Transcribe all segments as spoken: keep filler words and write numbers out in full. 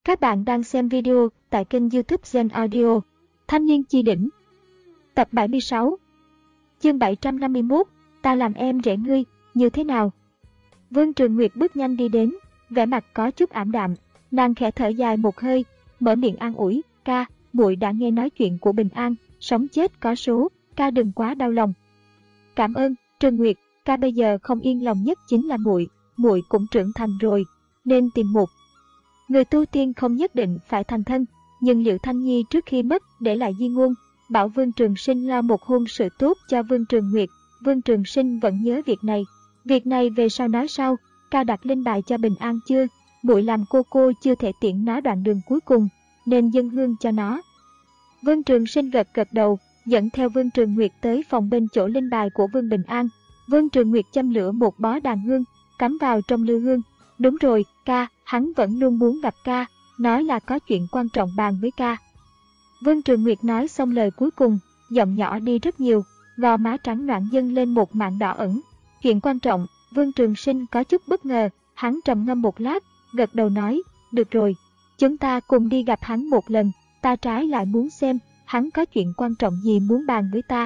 Các bạn đang xem video tại kênh YouTube Gen Audio. Thanh niên chi đỉnh. Tập bảy mươi sáu. Chương bảy trăm năm mươi mốt. Ta làm em rể ngươi, như thế nào? Vương Trường Nguyệt bước nhanh đi đến, vẻ mặt có chút ảm đạm. Nàng khẽ thở dài một hơi, mở miệng an ủi. Ca, muội đã nghe nói chuyện của Bình An, sống chết có số, ca đừng quá đau lòng. Cảm ơn, Trường Nguyệt, ca bây giờ không yên lòng nhất chính là muội, muội cũng trưởng thành rồi, nên tìm một người tu tiên không nhất định phải thành thân, nhưng Liễu Thanh Nhi trước khi mất để lại di ngôn, bảo Vương Trường Sinh lo một hôn sự tốt cho Vương Trường Nguyệt. Vương Trường Sinh vẫn nhớ việc này. Việc này về sau nói sau, ca đặt linh bài cho Bình An chưa? Muội làm cô cô chưa thể tiễn nó đoạn đường cuối cùng, nên dâng hương cho nó. Vương Trường Sinh gật gật đầu, dẫn theo Vương Trường Nguyệt tới phòng bên chỗ linh bài của Vương Bình An. Vương Trường Nguyệt châm lửa một bó đàn hương, cắm vào trong lư hương. Đúng rồi, ca, hắn vẫn luôn muốn gặp ca, nói là có chuyện quan trọng bàn với ca. Vương Trường Nguyệt nói xong lời cuối cùng, giọng nhỏ đi rất nhiều, gò má trắng nõn dâng lên một mảng đỏ ẩn. Chuyện quan trọng, Vương Trường Sinh có chút bất ngờ, hắn trầm ngâm một lát, gật đầu nói, được rồi, chúng ta cùng đi gặp hắn một lần, ta trái lại muốn xem, hắn có chuyện quan trọng gì muốn bàn với ta.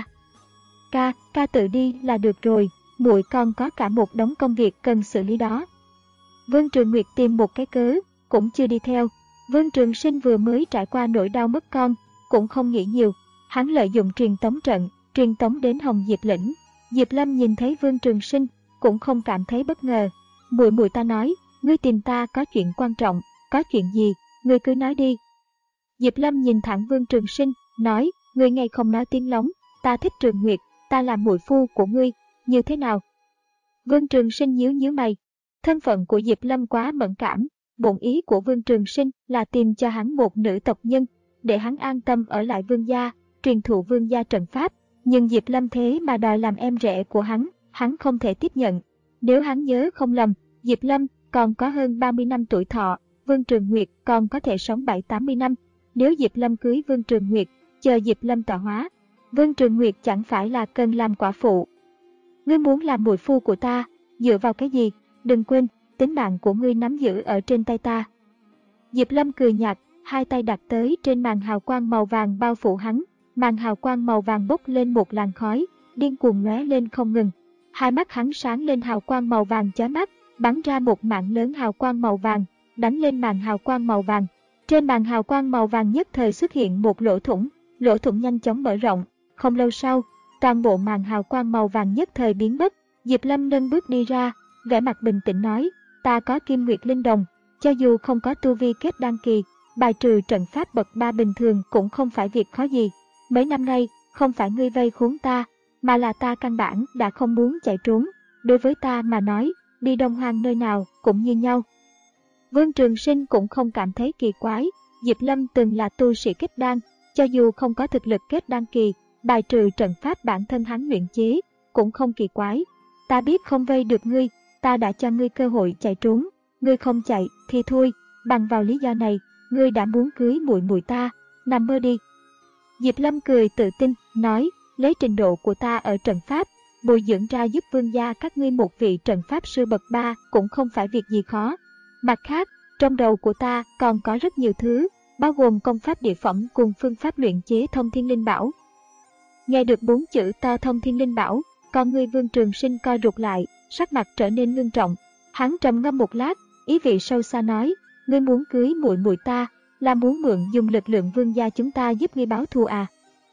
Ca, ca tự đi là được rồi, muội còn có cả một đống công việc cần xử lý đó. Vương Trường Nguyệt tìm một cái cớ, cũng chưa đi theo. Vương Trường Sinh vừa mới trải qua nỗi đau mất con, cũng không nghĩ nhiều. Hắn lợi dụng truyền tống trận, truyền tống đến Hồng Diệp Lĩnh. Diệp Lâm nhìn thấy Vương Trường Sinh, cũng không cảm thấy bất ngờ. Muội muội ta nói, ngươi tìm ta có chuyện quan trọng, có chuyện gì, ngươi cứ nói đi. Diệp Lâm nhìn thẳng Vương Trường Sinh, nói, ngươi ngay không nói tiếng lóng, ta thích Trường Nguyệt, ta là muội phu của ngươi, như thế nào? Vương Trường Sinh nhíu nhíu mày. Thân phận của Diệp Lâm quá mẫn cảm, bổn ý của Vương Trường Sinh là tìm cho hắn một nữ tộc nhân, để hắn an tâm ở lại Vương gia, truyền thụ Vương gia trận pháp. Nhưng Diệp Lâm thế mà đòi làm em rể của hắn, hắn không thể tiếp nhận. Nếu hắn nhớ không lầm, Diệp Lâm còn có hơn ba mươi năm tuổi thọ, Vương Trường Nguyệt còn có thể sống bảy tám mươi năm. Nếu Diệp Lâm cưới Vương Trường Nguyệt, chờ Diệp Lâm tọa hóa, Vương Trường Nguyệt chẳng phải là cần làm quả phụ. Ngươi muốn làm muội phu của ta, dựa vào cái gì? Đừng quên, tính mạng của ngươi nắm giữ ở trên tay ta. Diệp Lâm cười nhạt, hai tay đặt tới trên màn hào quang màu vàng bao phủ hắn. Màn hào quang màu vàng bốc lên một làn khói, điên cuồng lóe lên không ngừng. Hai mắt hắn sáng lên hào quang màu vàng chói mắt, bắn ra một mảng lớn hào quang màu vàng, đánh lên màn hào quang màu vàng. Trên màn hào quang màu vàng nhất thời xuất hiện một lỗ thủng, lỗ thủng nhanh chóng mở rộng. Không lâu sau, toàn bộ màn hào quang màu vàng nhất thời biến mất. Diệp Lâm nâng bước đi ra, vẻ mặt bình tĩnh nói, ta có Kim Nguyệt Linh Đồng, cho dù không có tu vi kết đan kỳ, bài trừ trận pháp bậc ba bình thường cũng không phải việc khó gì. Mấy năm nay, không phải ngươi vây khốn ta, mà là ta căn bản đã không muốn chạy trốn. Đối với ta mà nói, đi Đông Hoang nơi nào cũng như nhau. Vương Trường Sinh cũng không cảm thấy kỳ quái, Diệp Lâm từng là tu sĩ kết đan, cho dù không có thực lực kết đan kỳ, bài trừ trận pháp bản thân hắn luyện chế, cũng không kỳ quái. Ta biết không vây được ngươi, ta đã cho ngươi cơ hội chạy trốn, ngươi không chạy thì thôi, bằng vào lý do này, ngươi đã muốn cưới muội muội ta, nằm mơ đi. Diệp Lâm cười tự tin, nói, lấy trình độ của ta ở trận pháp, bồi dưỡng ra giúp vương gia các ngươi một vị trận pháp sư bậc ba cũng không phải việc gì khó. Mặt khác, trong đầu của ta còn có rất nhiều thứ, bao gồm công pháp địa phẩm cùng phương pháp luyện chế thông thiên linh bảo. Nghe được bốn chữ to thông thiên linh bảo, con ngươi Vương Trường Sinh co rụt lại, sắc mặt trở nên ngưng trọng. Hắn trầm ngâm một lát, ý vị sâu xa nói, ngươi muốn cưới muội muội ta, là muốn mượn dùng lực lượng vương gia chúng ta giúp ngươi báo thù à?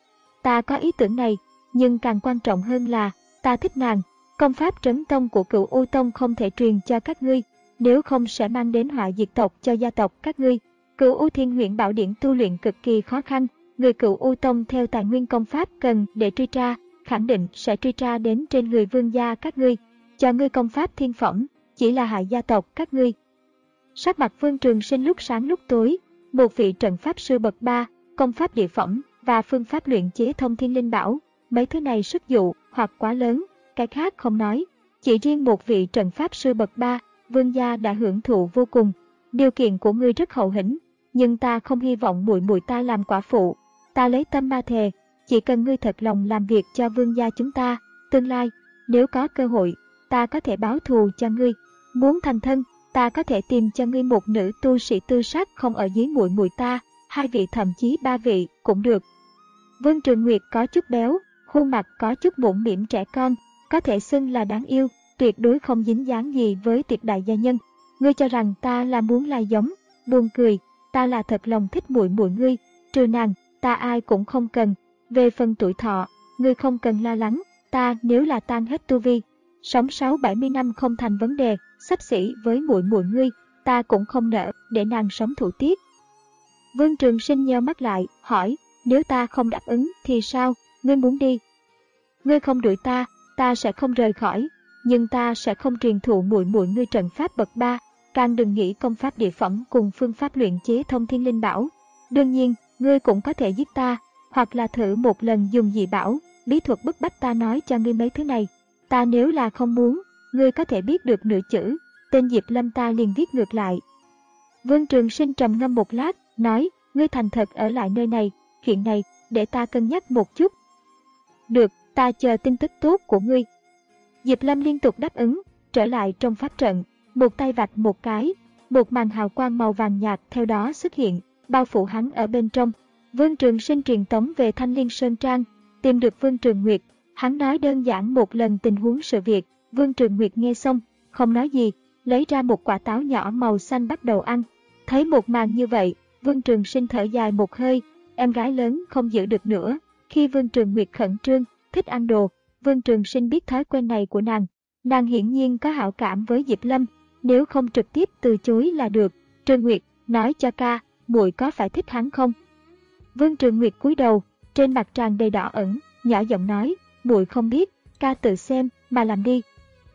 Ta có ý tưởng này, nhưng càng quan trọng hơn là, ta thích nàng, công pháp trấn tông của Cửu U Tông không thể truyền cho các ngươi, nếu không sẽ mang đến họa diệt tộc cho gia tộc các ngươi. Cửu U Thiên Huyễn Bảo Điển tu luyện cực kỳ khó khăn, người Cửu U Tông theo tài nguyên công pháp cần để truy tra, khẳng định sẽ truy tra đến trên người vương gia các ngươi, cho ngươi công pháp thiên phẩm, chỉ là hại gia tộc các ngươi. Sắc mặt Vương Trường Sinh lúc sáng lúc tối, một vị trận pháp sư bậc ba, công pháp địa phẩm và phương pháp luyện chế thông thiên linh bảo, mấy thứ này sức dụ hoặc quá lớn, cái khác không nói, chỉ riêng một vị trận pháp sư bậc ba, vương gia đã hưởng thụ vô cùng. Điều kiện của ngươi rất hậu hĩnh, nhưng ta không hy vọng muội muội ta làm quả phụ. Ta lấy tâm ma thề, chỉ cần ngươi thật lòng làm việc cho vương gia chúng ta, tương lai, nếu có cơ hội, ta có thể báo thù cho ngươi. Muốn thành thân, ta có thể tìm cho ngươi một nữ tu sĩ tư sắc không ở dưới muội muội ta, hai vị thậm chí ba vị cũng được. Vương Trường Nguyệt có chút béo, khuôn mặt có chút mũm mĩm trẻ con, có thể xưng là đáng yêu, tuyệt đối không dính dáng gì với tuyệt đại gia nhân. Ngươi cho rằng ta là muốn lai giống, buồn cười, ta là thật lòng thích muội muội ngươi, trừ nàng, ta ai cũng không cần. Về phần tuổi thọ, ngươi không cần lo lắng, ta nếu là tan hết tu vi, sống sáu bảy mươi năm không thành vấn đề, xấp xỉ với muội muội ngươi, ta cũng không nỡ để nàng sống thủ tiết. Vương Trường Sinh nheo mắt lại, hỏi, nếu ta không đáp ứng thì sao, ngươi muốn đi? Ngươi không đuổi ta, ta sẽ không rời khỏi, nhưng ta sẽ không truyền thụ muội muội ngươi trận pháp bậc ba, càng đừng nghĩ công pháp địa phẩm cùng phương pháp luyện chế thông thiên linh bảo. Đương nhiên, ngươi cũng có thể giết ta, hoặc là thử một lần dùng dị bảo, bí thuật bức bách ta nói cho ngươi mấy thứ này. Ta nếu là không muốn, ngươi có thể biết được nửa chữ, tên Diệp Lâm ta liền viết ngược lại. Vương Trường Sinh trầm ngâm một lát, nói, ngươi thành thật ở lại nơi này, chuyện này, để ta cân nhắc một chút. Được, ta chờ tin tức tốt của ngươi. Diệp Lâm liên tục đáp ứng, trở lại trong pháp trận, một tay vạch một cái, một màn hào quang màu vàng nhạt theo đó xuất hiện, bao phủ hắn ở bên trong. Vương Trường Sinh truyền tống về Thanh Liên Sơn Trang, tìm được Vương Trường Nguyệt, hắn nói đơn giản một lần tình huống sự việc. Vương Trường Nguyệt nghe xong, không nói gì, lấy ra một quả táo nhỏ màu xanh bắt đầu ăn. Thấy một màn như vậy, Vương Trường Sinh thở dài một hơi, em gái lớn không giữ được nữa. Khi Vương Trường Nguyệt khẩn trương, thích ăn đồ, Vương Trường Sinh biết thói quen này của nàng. Nàng hiển nhiên có hảo cảm với Diệp Lâm, nếu không trực tiếp từ chối là được. Trường Nguyệt, nói cho ca, muội có phải thích hắn không? Vương Trường Nguyệt cúi đầu, trên mặt tràn đầy đỏ ửng, nhỏ giọng nói, muội không biết, ca tự xem mà làm đi.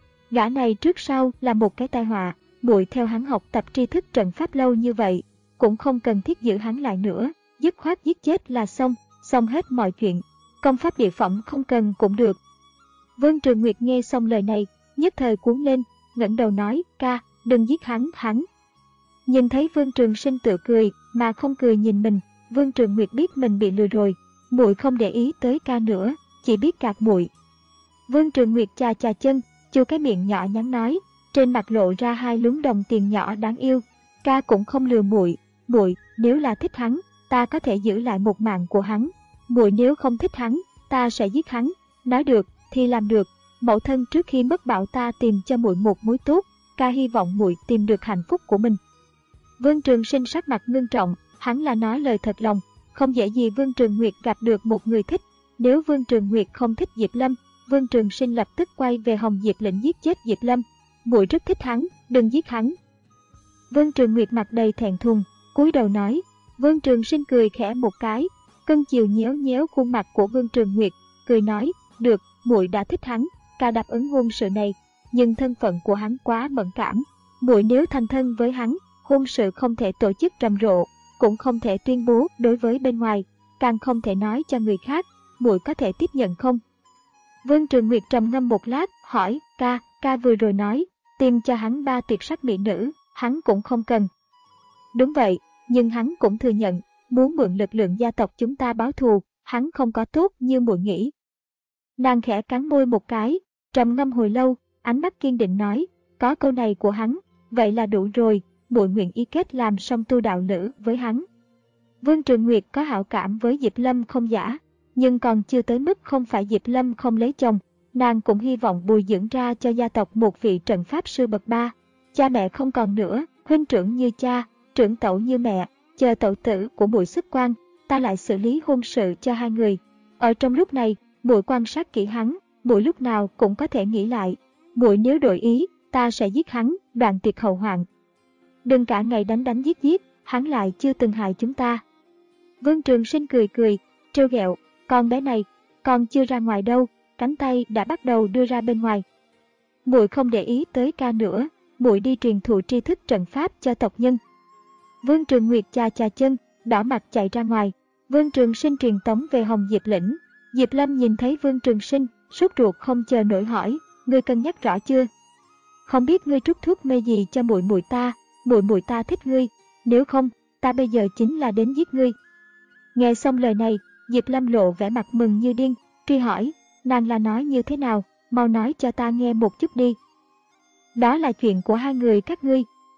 Gã này trước sau là một cái tai họa, muội theo hắn học tập tri thức trận pháp lâu như vậy, cũng không cần thiết giữ hắn lại nữa, dứt khoát giết chết là xong, xong hết mọi chuyện. Công pháp địa phẩm không cần cũng được. Vương Trường Nguyệt nghe xong lời này, nhất thời cuốn lên, ngẩng đầu nói, ca, đừng giết hắn, hắn. Nhìn thấy Vương Trường Sinh tự cười, mà không cười nhìn mình, Vương Trường Nguyệt biết mình bị lừa rồi, muội không để ý tới ca nữa, chỉ biết gạt muội. Vương Trường Nguyệt chà chà chân, chu cái miệng nhỏ nhắn nói, trên mặt lộ ra hai lúm đồng tiền nhỏ đáng yêu, ca cũng không lừa muội, muội nếu là thích hắn, ta có thể giữ lại một mạng của hắn, muội nếu không thích hắn, ta sẽ giết hắn. Nói được thì làm được, mẫu thân trước khi mất bảo ta tìm cho muội một mối tốt, ca hy vọng muội tìm được hạnh phúc của mình. Vương Trường Sinh sắc mặt ngưng trọng, hắn là nói lời thật lòng, không dễ gì Vương Trường Nguyệt gặp được một người thích. Nếu Vương Trường Nguyệt không thích Diệp Lâm, Vương Trường Sinh lập tức quay về Hồng Diệp lĩnh giết chết Diệp Lâm. Muội rất thích hắn, đừng giết hắn. Vương Trường Nguyệt mặt đầy thẹn thùng, cúi đầu nói. Vương Trường Sinh cười khẽ một cái, cưng chiều nhéo nhéo khuôn mặt của Vương Trường Nguyệt, cười nói, được, muội đã thích hắn, ca đáp ứng hôn sự này, nhưng thân phận của hắn quá mẫn cảm, muội nếu thành thân với hắn, hôn sự không thể tổ chức rầm rộ, cũng không thể tuyên bố đối với bên ngoài, càng không thể nói cho người khác, muội có thể tiếp nhận không? Vương Trường Nguyệt trầm ngâm một lát, hỏi, ca, ca vừa rồi nói, tìm cho hắn ba tuyệt sắc mỹ nữ, hắn cũng không cần. Đúng vậy, nhưng hắn cũng thừa nhận, muốn mượn lực lượng gia tộc chúng ta báo thù, hắn không có tốt như muội nghĩ. Nàng khẽ cắn môi một cái, trầm ngâm hồi lâu, ánh mắt kiên định nói, có câu này của hắn, vậy là đủ rồi, muội nguyện ý kết làm song tu đạo lữ với hắn. Vương Trường Nguyệt có hảo cảm với Diệp Lâm không giả, nhưng còn chưa tới mức không phải Diệp Lâm không lấy chồng, nàng cũng hy vọng bồi dưỡng ra cho gia tộc một vị trận pháp sư bậc ba. Cha mẹ không còn nữa, huynh trưởng như cha, trưởng tẩu như mẹ, chờ tẩu tử của muội xuất quan, ta lại xử lý hôn sự cho hai người. Ở trong lúc này, muội quan sát kỹ hắn, muội lúc nào cũng có thể nghĩ lại, muội nếu đổi ý, ta sẽ giết hắn, đoạn tuyệt hậu hoạn. Đừng cả ngày đánh đánh giết giết, hắn lại chưa từng hại chúng ta. Vương Trường Sinh cười cười, trêu ghẹo, con bé này, còn chưa ra ngoài đâu, cánh tay đã bắt đầu đưa ra bên ngoài. Muội không để ý tới ca nữa, muội đi truyền thụ tri thức trận pháp cho tộc nhân. Vương Trường Nguyệt chà chà chân, đỏ mặt chạy ra ngoài. Vương Trường Sinh truyền tống về Hồng Diệp lĩnh. Diệp Lâm nhìn thấy Vương Trường Sinh, sốt ruột không chờ nổi hỏi, ngươi cân nhắc rõ chưa? Không biết ngươi trút thuốc mê gì cho muội muội ta, muội muội ta thích ngươi, nếu không, ta bây giờ chính là đến giết ngươi. Nghe xong lời này, Diệp Lâm lộ vẻ mặt mừng như điên, truy hỏi, nàng là nói như thế nào, mau nói cho ta nghe một chút đi. Đó là chuyện của hai người các ngươi,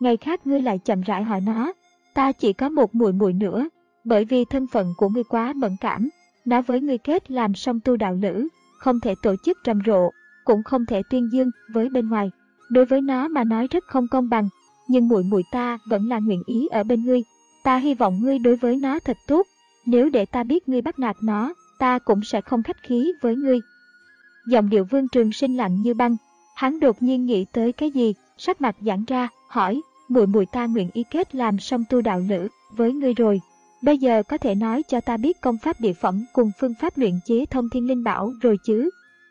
Ngày khác ngươi lại chậm rãi hỏi nó, ta chỉ có một muội muội nữa, bởi vì thân phận của ngươi quá mẫn cảm, nó với ngươi kết làm song tu đạo lữ, không thể tổ chức rầm rộ, cũng không thể tuyên dương với bên ngoài. Đối với nó mà nói rất không công bằng, nhưng muội muội ta vẫn là nguyện ý ở bên ngươi. Ta hy vọng ngươi đối với nó thật tốt, nếu để ta biết ngươi bắt nạt nó, ta cũng sẽ không khách khí với ngươi. Giọng điệu Vương Trường Sinh lạnh như băng, hắn đột nhiên nghĩ tới cái gì, sắc mặt giãn ra, hỏi, muội muội ta nguyện ý kết làm song tu đạo lữ với ngươi rồi. Bây giờ có thể nói cho ta biết công pháp địa phẩm cùng phương pháp luyện chế thông thiên linh bảo rồi chứ?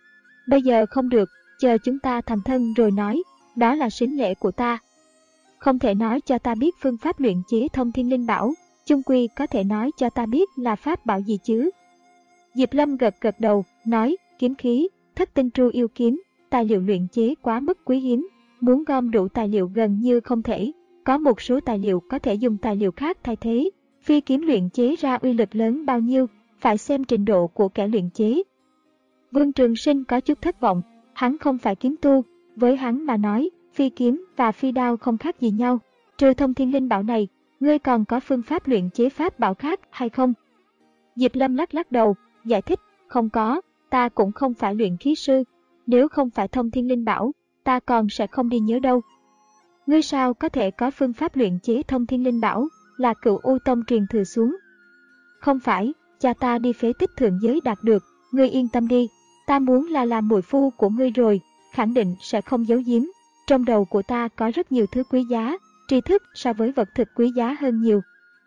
Bây giờ không được, chờ chúng ta thành thân rồi nói, đó là sính lễ của ta. Không thể nói cho ta biết phương pháp luyện chế thông thiên linh bảo, chung quy có thể nói cho ta biết là pháp bảo gì chứ? Diệp Lâm gật gật đầu, nói, kiếm khí, thất tinh tru yêu kiếm, tài liệu luyện chế quá mức quý hiếm, muốn gom đủ tài liệu gần như không thể, có một số tài liệu có thể dùng tài liệu khác thay thế. Phi kiếm luyện chế ra uy lực lớn bao nhiêu, phải xem trình độ của kẻ luyện chế. Vương Trường Sinh có chút thất vọng, hắn không phải kiếm tu, với hắn mà nói, phi kiếm và phi đao không khác gì nhau. Trừ thông thiên linh bảo này, ngươi còn có phương pháp luyện chế pháp bảo khác hay không? Diệp Lâm lắc lắc đầu, giải thích, không có, ta cũng không phải luyện khí sư, nếu không phải thông thiên linh bảo, ta còn sẽ không đi nhớ đâu. Ngươi sao có thể có phương pháp luyện chế thông thiên linh bảo? Là Cửu U Tông truyền thừa xuống. Không phải, cha ta đi phế tích thượng giới đạt được, ngươi yên tâm đi, ta muốn là làm muội phu của ngươi rồi, khẳng định sẽ không giấu giếm. Trong đầu của ta có rất nhiều thứ quý giá, tri thức so với vật thực quý giá hơn nhiều.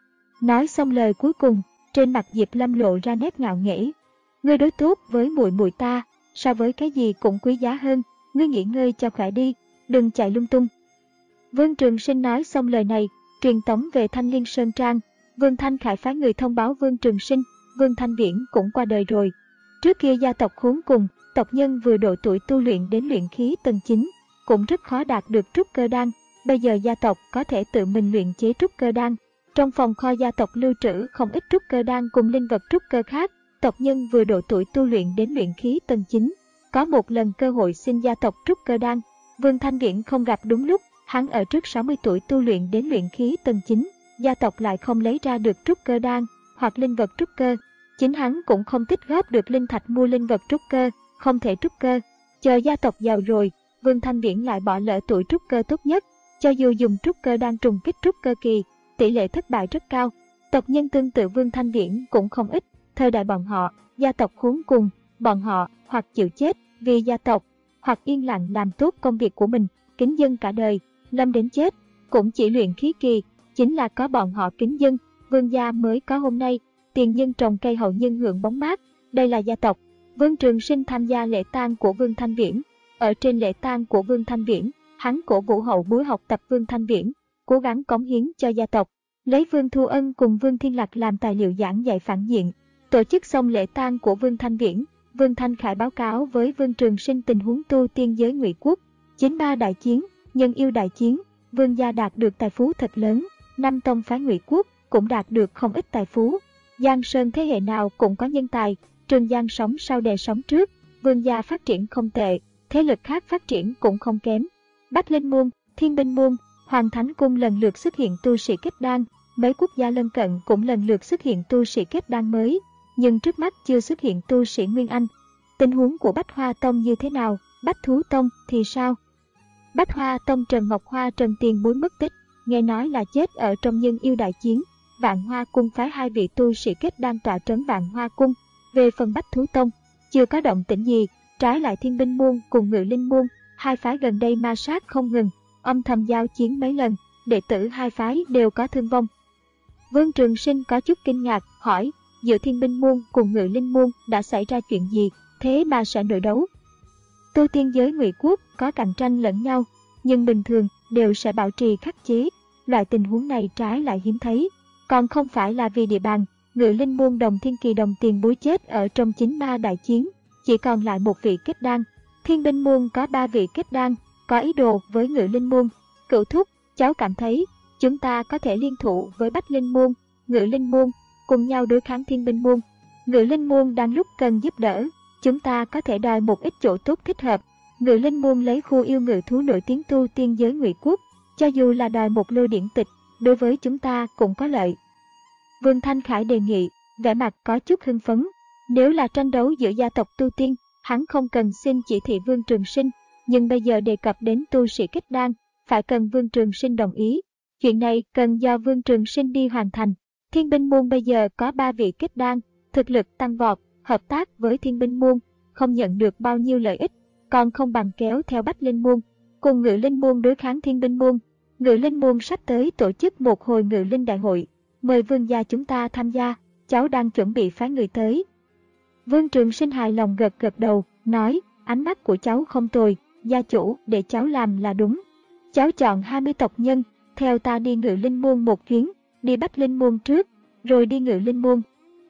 Nói xong lời cuối cùng, trên mặt Diệp Lâm lộ ra nét ngạo nghễ. Ngươi đối tốt với muội muội ta, so với cái gì cũng quý giá hơn, ngươi nghỉ ngơi cho khỏe đi, đừng chạy lung tung. Vương Trường Sinh nói xong lời này, truyền tống về Thanh Liên Sơn Trang. Vương Thanh Khải phái người thông báo Vương Trường Sinh, Vương Thanh Viễn cũng qua đời rồi. Trước kia gia tộc khốn cùng, tộc nhân vừa độ tuổi tu luyện đến luyện khí tầng chín, cũng rất khó đạt được trúc cơ đan. Bây giờ gia tộc có thể tự mình luyện chế trúc cơ đan. Trong phòng kho gia tộc lưu trữ không ít trúc cơ đan cùng linh vật trúc cơ khác. Tộc nhân vừa độ tuổi tu luyện đến luyện khí tầng chín, có một lần cơ hội xin gia tộc trúc cơ đan. Vương Thanh Viễn không gặp đúng lúc, hắn ở trước sáu mươi tuổi tu luyện đến luyện khí tầng chín, gia tộc lại không lấy ra được trúc cơ đan hoặc linh vật trúc cơ. Chính hắn cũng không tích góp được linh thạch mua linh vật trúc cơ, không thể trúc cơ. Chờ gia tộc giàu rồi, Vương Thanh Viễn lại bỏ lỡ tuổi trúc cơ tốt nhất. Cho dù dùng trúc cơ đan trùng kích trúc cơ kỳ, tỷ lệ thất bại rất cao. Tộc nhân tương tự Vương Thanh Viễn cũng không ít. Thời đại bọn họ, gia tộc khốn cùng, bọn họ hoặc chịu chết vì gia tộc, hoặc yên lặng làm tốt công việc của mình, kính dân cả đời, lâm đến chết, cũng chỉ luyện khí kỳ. Chính là có bọn họ kính dân, Vương gia mới có hôm nay. Tiền nhân trồng cây hậu nhân hưởng bóng mát, đây là gia tộc. Vương Trường Sinh tham gia lễ tang của Vương Thanh Viễn. Ở trên lễ tang của Vương Thanh Viễn, hắn cổ vũ hậu bối học tập Vương Thanh Viễn, cố gắng cống hiến cho gia tộc, lấy Vương Thu Ân cùng Vương Thiên Lạc làm tài liệu giảng dạy phản diện. Tổ chức xong lễ tang của Vương Thanh Viễn, Vương Thanh Khải báo cáo với Vương Trường Sinh tình huống tu tiên giới Ngụy Quốc. Chín ba đại chiến, nhân yêu đại chiến, Vương gia đạt được tài phú thật lớn, năm tông phái Ngụy Quốc cũng đạt được không ít tài phú. Giang Sơn thế hệ nào cũng có nhân tài, Trường Giang sống sau đè sống trước, Vương gia phát triển không tệ, thế lực khác phát triển cũng không kém. Bách Linh Môn, Thiên Binh Môn, Hoàng Thánh Cung lần lượt xuất hiện tu sĩ kết đan, mấy quốc gia lân cận cũng lần lượt xuất hiện tu sĩ kết đan mới, nhưng trước mắt chưa xuất hiện tu sĩ Nguyên Anh. Tình huống của Bách Hoa Tông như thế nào, Bách Thú Tông thì sao? Bách Hoa Tông Trần Ngọc Hoa Trần Tiền Bối mất tích, nghe nói là chết ở trong nhân yêu đại chiến. Vạn Hoa Cung phái hai vị tu sĩ kết đan tọa trấn Vạn Hoa Cung. Về phần Bách Thú Tông, chưa có động tĩnh gì, trái lại Thiên Binh Môn cùng Ngự Linh Môn, hai phái gần đây ma sát không ngừng, âm thầm giao chiến mấy lần, đệ tử hai phái đều có thương vong. Vương Trường Sinh có chút kinh ngạc, hỏi, giữa Thiên Binh Môn cùng Ngự Linh Môn đã xảy ra chuyện gì, thế mà sẽ nội đấu? Tu tiên giới Ngụy Quốc có cạnh tranh lẫn nhau, nhưng bình thường đều sẽ bảo trì khắc chế, loại tình huống này trái lại hiếm thấy. Còn không phải là vì địa bàn, Ngự Linh Môn Đồng Thiên Kỳ Đồng Tiền Bối chết ở trong chín ma đại chiến, chỉ còn lại một vị kết đan. Thiên Binh Môn có ba vị kết đan, có ý đồ với Ngự Linh Môn. Cửu thúc, cháu cảm thấy chúng ta có thể liên thủ với Bách Linh Môn, Ngự Linh Môn, cùng nhau đối kháng Thiên Binh Môn. Ngự Linh Môn đang lúc cần giúp đỡ, chúng ta có thể đòi một ít chỗ tốt thích hợp. Ngự Linh Môn lấy khu yêu ngự thú nổi tiếng tu tiên giới Ngụy Quốc, cho dù là đòi một lô điển tịch, đối với chúng ta cũng có lợi. Vương Thanh Khải đề nghị, vẻ mặt có chút hưng phấn. Nếu là tranh đấu giữa gia tộc tu tiên, hắn không cần xin chỉ thị Vương Trường Sinh, nhưng bây giờ đề cập đến tu sĩ kết đan, phải cần Vương Trường Sinh đồng ý. Chuyện này cần do Vương Trường Sinh đi hoàn thành. Thiên Binh Môn bây giờ có ba vị kết đan, thực lực tăng vọt, hợp tác với Thiên Binh Môn, không nhận được bao nhiêu lợi ích, còn không bằng kéo theo Bách Linh Môn, cùng Ngự Linh Môn đối kháng Thiên Binh Môn. Ngự Linh Môn sắp tới tổ chức một hồi Ngự Linh Đại hội, mời Vương gia chúng ta tham gia, cháu đang chuẩn bị phái người tới. Vương Trường Sinh hài lòng gật gật đầu, nói, ánh mắt của cháu không tồi, gia chủ để cháu làm là đúng. Cháu chọn hai mươi tộc nhân, theo ta đi Ngự Linh Môn một chuyến, đi Bách Linh Môn trước, rồi đi Ngự Linh Môn.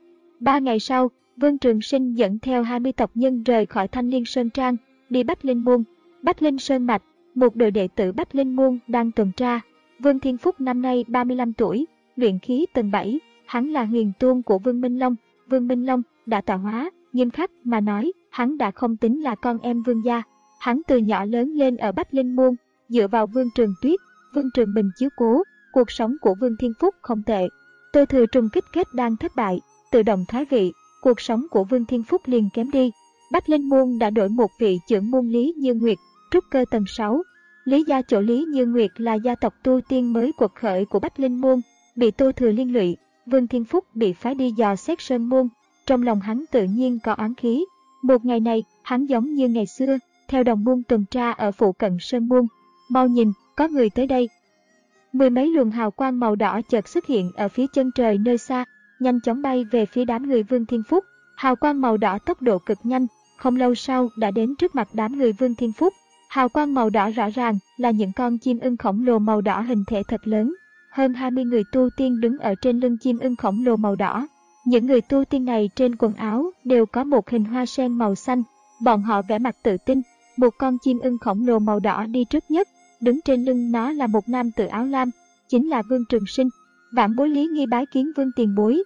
Ba ngày sau, Vương Trường Sinh dẫn theo hai mươi tộc nhân rời khỏi Thanh Liên Sơn Trang, đi Bách Linh Môn. Bách Linh Sơn Mạch, một đội đệ tử Bách Linh Môn đang tuần tra. Vương Thiên Phúc năm nay ba mươi lăm tuổi, luyện khí tầng bảy, hắn là huyền tôn của Vương Minh Long. Vương Minh Long đã tạo hóa, nghiêm khắc mà nói, hắn đã không tính là con em Vương gia. Hắn từ nhỏ lớn lên ở Bách Linh Môn, dựa vào Vương Trường Tuyết, Vương Trường Bình chiếu cố, cuộc sống của Vương Thiên Phúc không tệ. Tô Thừa trùng kích kết đang thất bại, tự động thoái vị, cuộc sống của Vương Thiên Phúc liền kém đi. Bách Linh Môn đã đổi một vị trưởng môn Lý Như Nguyệt, trúc cơ tầng sáu. Lý gia chỗ Lý Như Nguyệt là gia tộc tu tiên mới quật khởi của Bách Linh Môn, bị Tô Thừa liên lụy, Vương Thiên Phúc bị phái đi dò xét Sơn Môn, trong lòng hắn tự nhiên có oán khí. Một ngày này, hắn giống như ngày xưa, theo đồng môn tuần tra ở phụ cận Sơn Môn. Mau nhìn, có người tới đây. Mười mấy luồng hào quang màu đỏ chợt xuất hiện ở phía chân trời nơi xa, nhanh chóng bay về phía đám người Vương Thiên Phúc. Hào quang màu đỏ tốc độ cực nhanh, không lâu sau đã đến trước mặt đám người Vương Thiên Phúc. Hào quang màu đỏ rõ ràng là những con chim ưng khổng lồ màu đỏ hình thể thật lớn. Hơn hai mươi người tu tiên đứng ở trên lưng chim ưng khổng lồ màu đỏ. Những người tu tiên này trên quần áo đều có một hình hoa sen màu xanh. Bọn họ vẻ mặt tự tin. Một con chim ưng khổng lồ màu đỏ đi trước nhất. Đứng trên lưng nó là một nam tử áo lam, chính là Vương Trường Sinh. Vãn bối Lý Nghi bái kiến Vương tiền bối.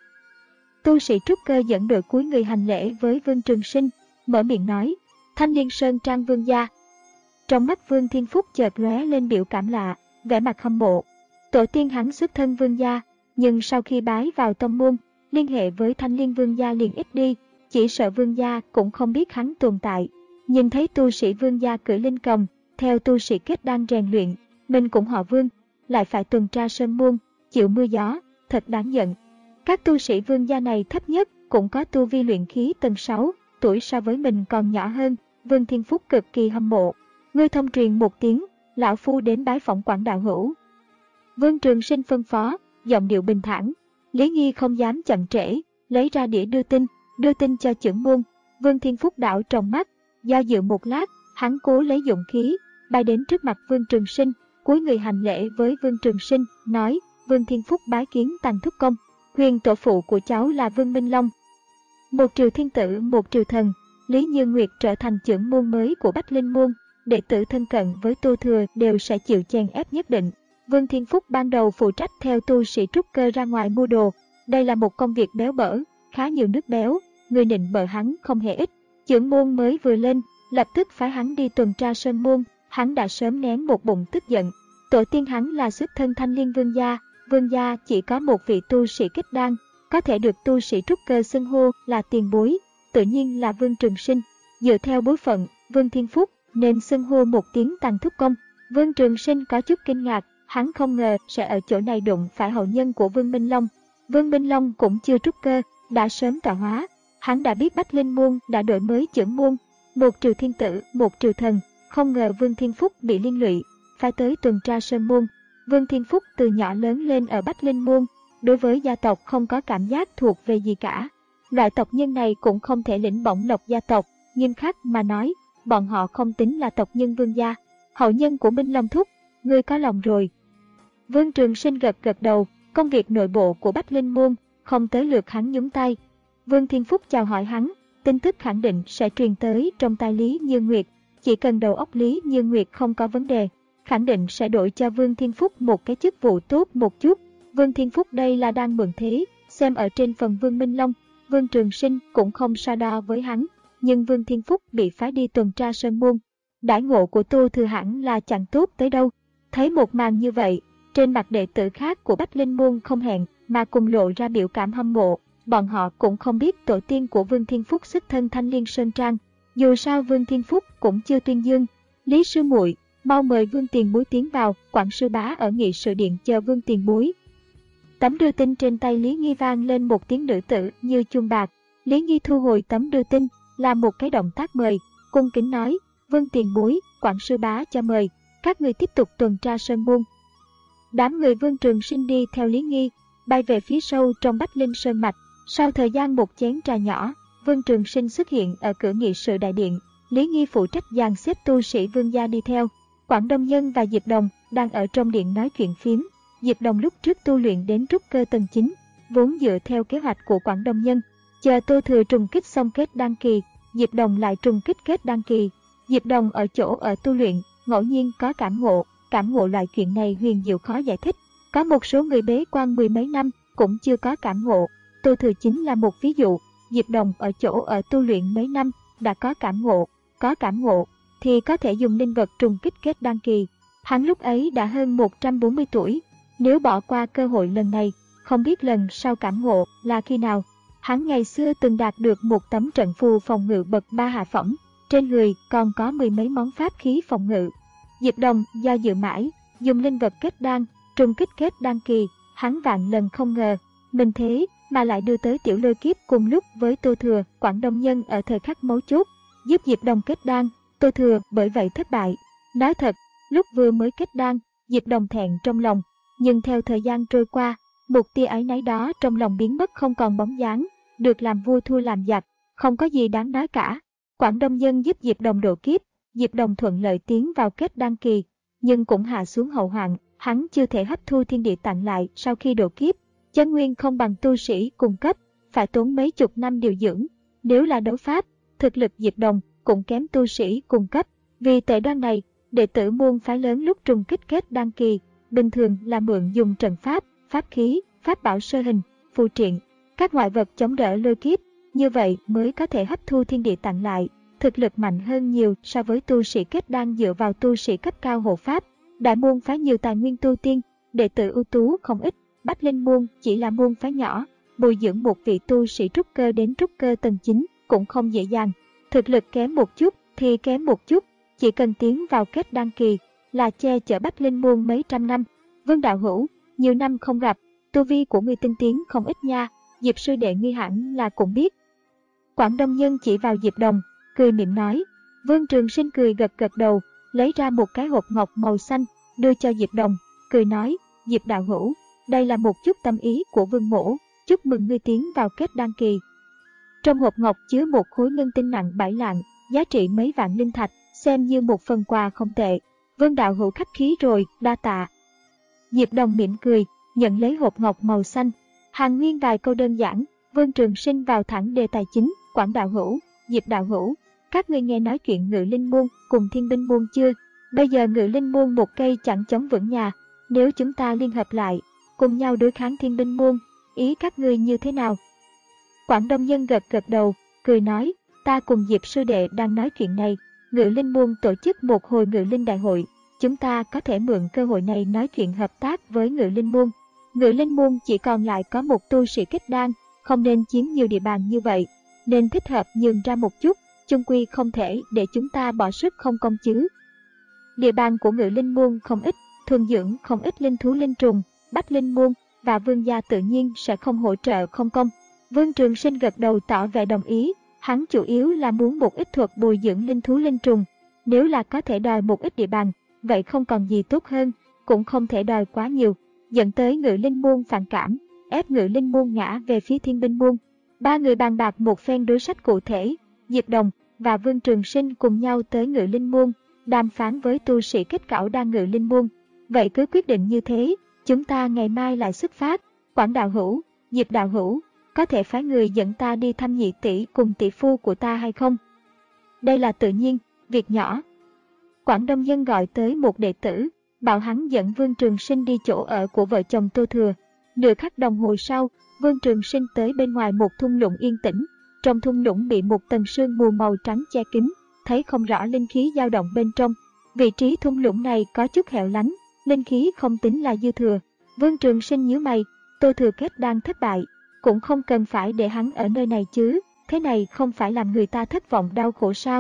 Tu sĩ trúc cơ dẫn đội cúi người hành lễ với Vương Trường Sinh, mở miệng nói, Thanh Liên Sơn Trang Vương gia. Trong mắt Vương Thiên Phúc chợt lóe lên biểu cảm lạ, vẻ mặt hâm mộ. Tổ tiên hắn xuất thân Vương gia, nhưng sau khi bái vào tông môn, liên hệ với Thanh Liên Vương gia liền ít đi, chỉ sợ Vương gia cũng không biết hắn tồn tại. Nhìn thấy tu sĩ Vương gia cưỡi linh cầm, theo tu sĩ kết đang rèn luyện, mình cũng họ Vương, lại phải tuần tra Sơn Môn, chịu mưa gió, thật đáng giận. Các tu sĩ Vương gia này thấp nhất cũng có tu vi luyện khí tầng sáu, tuổi so với mình còn nhỏ hơn. Vương Thiên Phúc cực kỳ hâm mộ. Ngươi thông truyền một tiếng, lão phu đến bái phỏng Quảng đạo hữu. Vương Trường Sinh phân phó, giọng điệu bình thản. Lý Nghi không dám chậm trễ, lấy ra đĩa đưa tin, đưa tin cho chưởng môn. Vương Thiên Phúc đảo trong mắt, do dự một lát, hắn cố lấy dũng khí, bay đến trước mặt Vương Trường Sinh, cúi người hành lễ với Vương Trường Sinh, nói, Vương Thiên Phúc bái kiến Tằng thúc công, huyền tổ phụ của cháu là Vương Minh Long. Một triều thiên tử, một triều thần, Lý Như Nguyệt trở thành chưởng môn mới của Bách Linh Môn, đệ tử thân cận với Tô Thừa đều sẽ chịu chèn ép nhất định. Vương Thiên Phúc ban đầu phụ trách theo tu sĩ trúc cơ ra ngoài mua đồ, đây là một công việc béo bở, khá nhiều nước béo, người nịnh bợ hắn không hề ít. Chưởng môn mới vừa lên, lập tức phái hắn đi tuần tra Sơn Môn, hắn đã sớm nén một bụng tức giận. Tổ tiên hắn là xuất thân Thanh Liên Vương gia, Vương gia chỉ có một vị tu sĩ kết đan, có thể được tu sĩ trúc cơ xưng hô là tiền bối, tự nhiên là Vương Trường Sinh. Dựa theo bối phận, Vương Thiên Phúc nên xưng hô một tiếng Tằng thúc công. Vương Trường Sinh có chút kinh ngạc, hắn không ngờ sẽ ở chỗ này đụng phải hậu nhân của Vương Minh Long. Vương Minh Long cũng chưa trúc cơ, đã sớm tạo hóa. Hắn đã biết Bách Linh Môn đã đổi mới chưởng môn, một triều thiên tử, một triều thần, không ngờ Vương Thiên Phúc bị liên lụy, phải tới tuần tra Sơn Môn. Vương Thiên Phúc từ nhỏ lớn lên ở Bách Linh Môn, đối với gia tộc không có cảm giác thuộc về gì cả. Loại tộc nhân này cũng không thể lĩnh bổng lộc gia tộc, nghiêm khắc mà nói, bọn họ không tính là tộc nhân Vương gia. Hậu nhân của Minh Long thúc, ngươi có lòng rồi. Vương Trường Sinh gật gật đầu, công việc nội bộ của Bách Linh Môn không tới lượt hắn nhúng tay. Vương Thiên Phúc chào hỏi hắn, tin tức khẳng định sẽ truyền tới trong tai Lý Như Nguyệt, chỉ cần đầu óc Lý Như Nguyệt không có vấn đề, khẳng định sẽ đổi cho Vương Thiên Phúc một cái chức vụ tốt một chút. Vương Thiên Phúc đây là đang mượn thế, xem ở trên phần Vương Minh Long, Vương Trường Sinh cũng không so đo với hắn, nhưng Vương Thiên Phúc bị phái đi tuần tra Sơn Môn. Đãi ngộ của Tô Thừa hẳn là chẳng tốt tới đâu. Thấy một màn như vậy, trên mặt đệ tử khác của Bách Linh Môn không hẹn mà cùng lộ ra biểu cảm hâm mộ. Bọn họ cũng không biết tổ tiên của Vương Thiên Phúc xuất thân Thanh Liên Sơn Trang. Dù sao Vương Thiên Phúc cũng chưa tuyên dương. Lý sư muội, mau mời Vương tiền bối tiến vào. Quảng sư bá ở nghị sự điện chờ Vương tiền bối. Tấm đưa tin trên tay Lý Nghi vang lên một tiếng nữ tử như chuông bạc. Lý Nghi thu hồi tấm đưa tin, làm một cái động tác mời, cung kính nói: Vương tiền bối, Quảng sư bá cho mời, các người tiếp tục tuần tra sơn môn. Đám người Vương Trường Sinh đi theo Lý Nghi, bay về phía sâu trong Bách Linh Sơn mạch. Sau thời gian một chén trà nhỏ, Vương Trường Sinh xuất hiện ở cửa nghị sự đại điện. Lý Nghi phụ trách dàn xếp tu sĩ Vương gia đi theo. Quảng Đông Nhân và Diệp Đồng đang ở trong điện nói chuyện phím. Diệp Đồng lúc trước tu luyện đến trúc cơ tầng chín, vốn dựa theo kế hoạch của Quảng Đông Nhân. Chờ Tô Thừa trùng kích xong kết đan kỳ, Diệp Đồng lại trùng kích kết đan kỳ. Diệp Đồng ở chỗ ở tu luyện, ngẫu nhiên có cảm ngộ, cảm ngộ loại chuyện này huyền diệu khó giải thích. Có một số người bế quan mười mấy năm cũng chưa có cảm ngộ. Tô Thừa chính là một ví dụ. Diệp Đồng ở chỗ ở tu luyện mấy năm đã có cảm ngộ, có cảm ngộ thì có thể dùng linh vật trùng kích kết đan kỳ. Hắn lúc ấy đã hơn một trăm bốn mươi tuổi, nếu bỏ qua cơ hội lần này, không biết lần sau cảm ngộ là khi nào. Hắn ngày xưa từng đạt được một tấm trận phù phòng ngự bậc ba hạ phẩm, trên người còn có mười mấy món pháp khí phòng ngự. Diệp Đồng do dự mãi, dùng linh vật kết đan, trùng kích kết đan kỳ. Hắn vạn lần không ngờ, mình thế mà lại đưa tới Tiểu Lôi Kiếp cùng lúc với Tô Thừa, Quảng Đông Nhân ở thời khắc mấu chốt, giúp Diệp Đồng kết đan. Tô Thừa bởi vậy thất bại. Nói thật, lúc vừa mới kết đan, Diệp Đồng thẹn trong lòng, nhưng theo thời gian trôi qua, một tia áy náy đó trong lòng biến mất không còn bóng dáng. Được làm vua thua làm giặc, không có gì đáng nói cả. Quảng Đông Nhân giúp Diệp Đồng độ kiếp, Diệp Đồng thuận lợi tiến vào kết đan kỳ, nhưng cũng hạ xuống hậu hoạn. Hắn chưa thể hấp thu thiên địa tặng lại sau khi độ kiếp. Chân nguyên không bằng tu sĩ cùng cấp, phải tốn mấy chục năm điều dưỡng. Nếu là đấu pháp, thực lực Diệp Đồng cũng kém tu sĩ cùng cấp. Vì tệ đoan này, đệ tử môn phái lớn lúc trùng kích kết đan kỳ, bình thường là mượn dùng trận pháp, pháp khí, pháp bảo sơ hình, phù triện, các ngoại vật chống đỡ lôi kiếp, như vậy mới có thể hấp thu thiên địa tặng lại. Thực lực mạnh hơn nhiều so với tu sĩ kết đan dựa vào tu sĩ cấp cao hộ pháp. Đại môn phái nhiều tài nguyên tu tiên, đệ tử ưu tú không ít. Bách Linh môn chỉ là môn phái nhỏ, bồi dưỡng một vị tu sĩ trúc cơ đến trúc cơ tầng chín cũng không dễ dàng. Thực lực kém một chút thì kém một chút, chỉ cần tiến vào kết đan kỳ là che chở Bách Linh môn mấy trăm năm. Vương đạo hữu, nhiều năm không gặp, tu vi của ngươi tinh tiến không ít nha, Diệp sư đệ ngươi hẳn là cũng biết. Quảng Đông Nhân chỉ vào Diệp Đồng, cười mỉm nói. Vương Trường Sinh cười gật gật đầu, lấy ra một cái hộp ngọc màu xanh, đưa cho Diệp Đồng, cười nói: Diệp đạo hữu, đây là một chút tâm ý của Vương mỗ, chúc mừng ngươi tiến vào kết đan kỳ. Trong hộp ngọc chứa một khối ngân tinh nặng bảy lạng, giá trị mấy vạn linh thạch, xem như một phần quà không tệ. Vương đạo hữu khách khí rồi, đa tạ. Diệp Đồng mỉm cười, nhận lấy hộp ngọc màu xanh. Hàn Nguyên vài câu đơn giản, Vương Trường Sinh vào thẳng đề tài chính. Quảng đạo hữu, Diệp đạo hữu, các ngươi nghe nói chuyện Ngự Linh môn cùng Thiên Binh môn chưa? Bây giờ Ngự Linh môn một cây chẳng chống vững nhà, nếu chúng ta liên hợp lại, cùng nhau đối kháng Thiên Binh môn, ý các ngươi như thế nào? Quảng Đông Nhân gật gật đầu, cười nói: ta cùng Diệp sư đệ đang nói chuyện này. Ngự Linh môn tổ chức một hồi Ngự Linh đại hội, chúng ta có thể mượn cơ hội này nói chuyện hợp tác với Ngự Linh môn. Ngự Linh môn chỉ còn lại có một tu sĩ kết đan, không nên chiếm nhiều địa bàn như vậy, nên thích hợp nhường ra một chút, chung quy không thể để chúng ta bỏ sức không công chứ. Địa bàn của Ngự Linh môn không ít, thuần dưỡng không ít linh thú linh trùng, Bách Linh môn và Vương gia tự nhiên sẽ không hỗ trợ không công. Vương Trường Sinh gật đầu tỏ vẻ đồng ý, hắn chủ yếu là muốn một ít thuật bồi dưỡng linh thú linh trùng. Nếu là có thể đòi một ít địa bàn, vậy không còn gì tốt hơn, cũng không thể đòi quá nhiều, dẫn tới Ngự Linh môn phản cảm, ép Ngự Linh môn ngã về phía Thiên Binh môn. Ba người bàn bạc một phen đối sách cụ thể, Diệp Đồng và Vương Trường Sinh cùng nhau tới Ngự Linh môn, đàm phán với tu sĩ kết cảo đang Ngự Linh môn. Vậy cứ quyết định như thế, chúng ta ngày mai lại xuất phát. Quảng đạo hữu, Diệp đạo hữu, có thể phái người dẫn ta đi thăm nhị tỷ cùng tỷ phu của ta hay không? Đây là tự nhiên, việc nhỏ. Quảng Đông Nhân gọi tới một đệ tử, bảo hắn dẫn Vương Trường Sinh đi chỗ ở của vợ chồng Tô Thừa. Nửa khắc đồng hồ sau, Vương Trường Sinh tới bên ngoài một thung lũng yên tĩnh. Trong thung lũng bị một tầng sương mù màu trắng che kín, thấy không rõ linh khí dao động bên trong. Vị trí thung lũng này có chút hẻo lánh, linh khí không tính là dư thừa. Vương Trường Sinh nhíu mày, Tô Thừa Kết đang thất bại, cũng không cần phải để hắn ở nơi này chứ, thế này không phải làm người ta thất vọng đau khổ sao?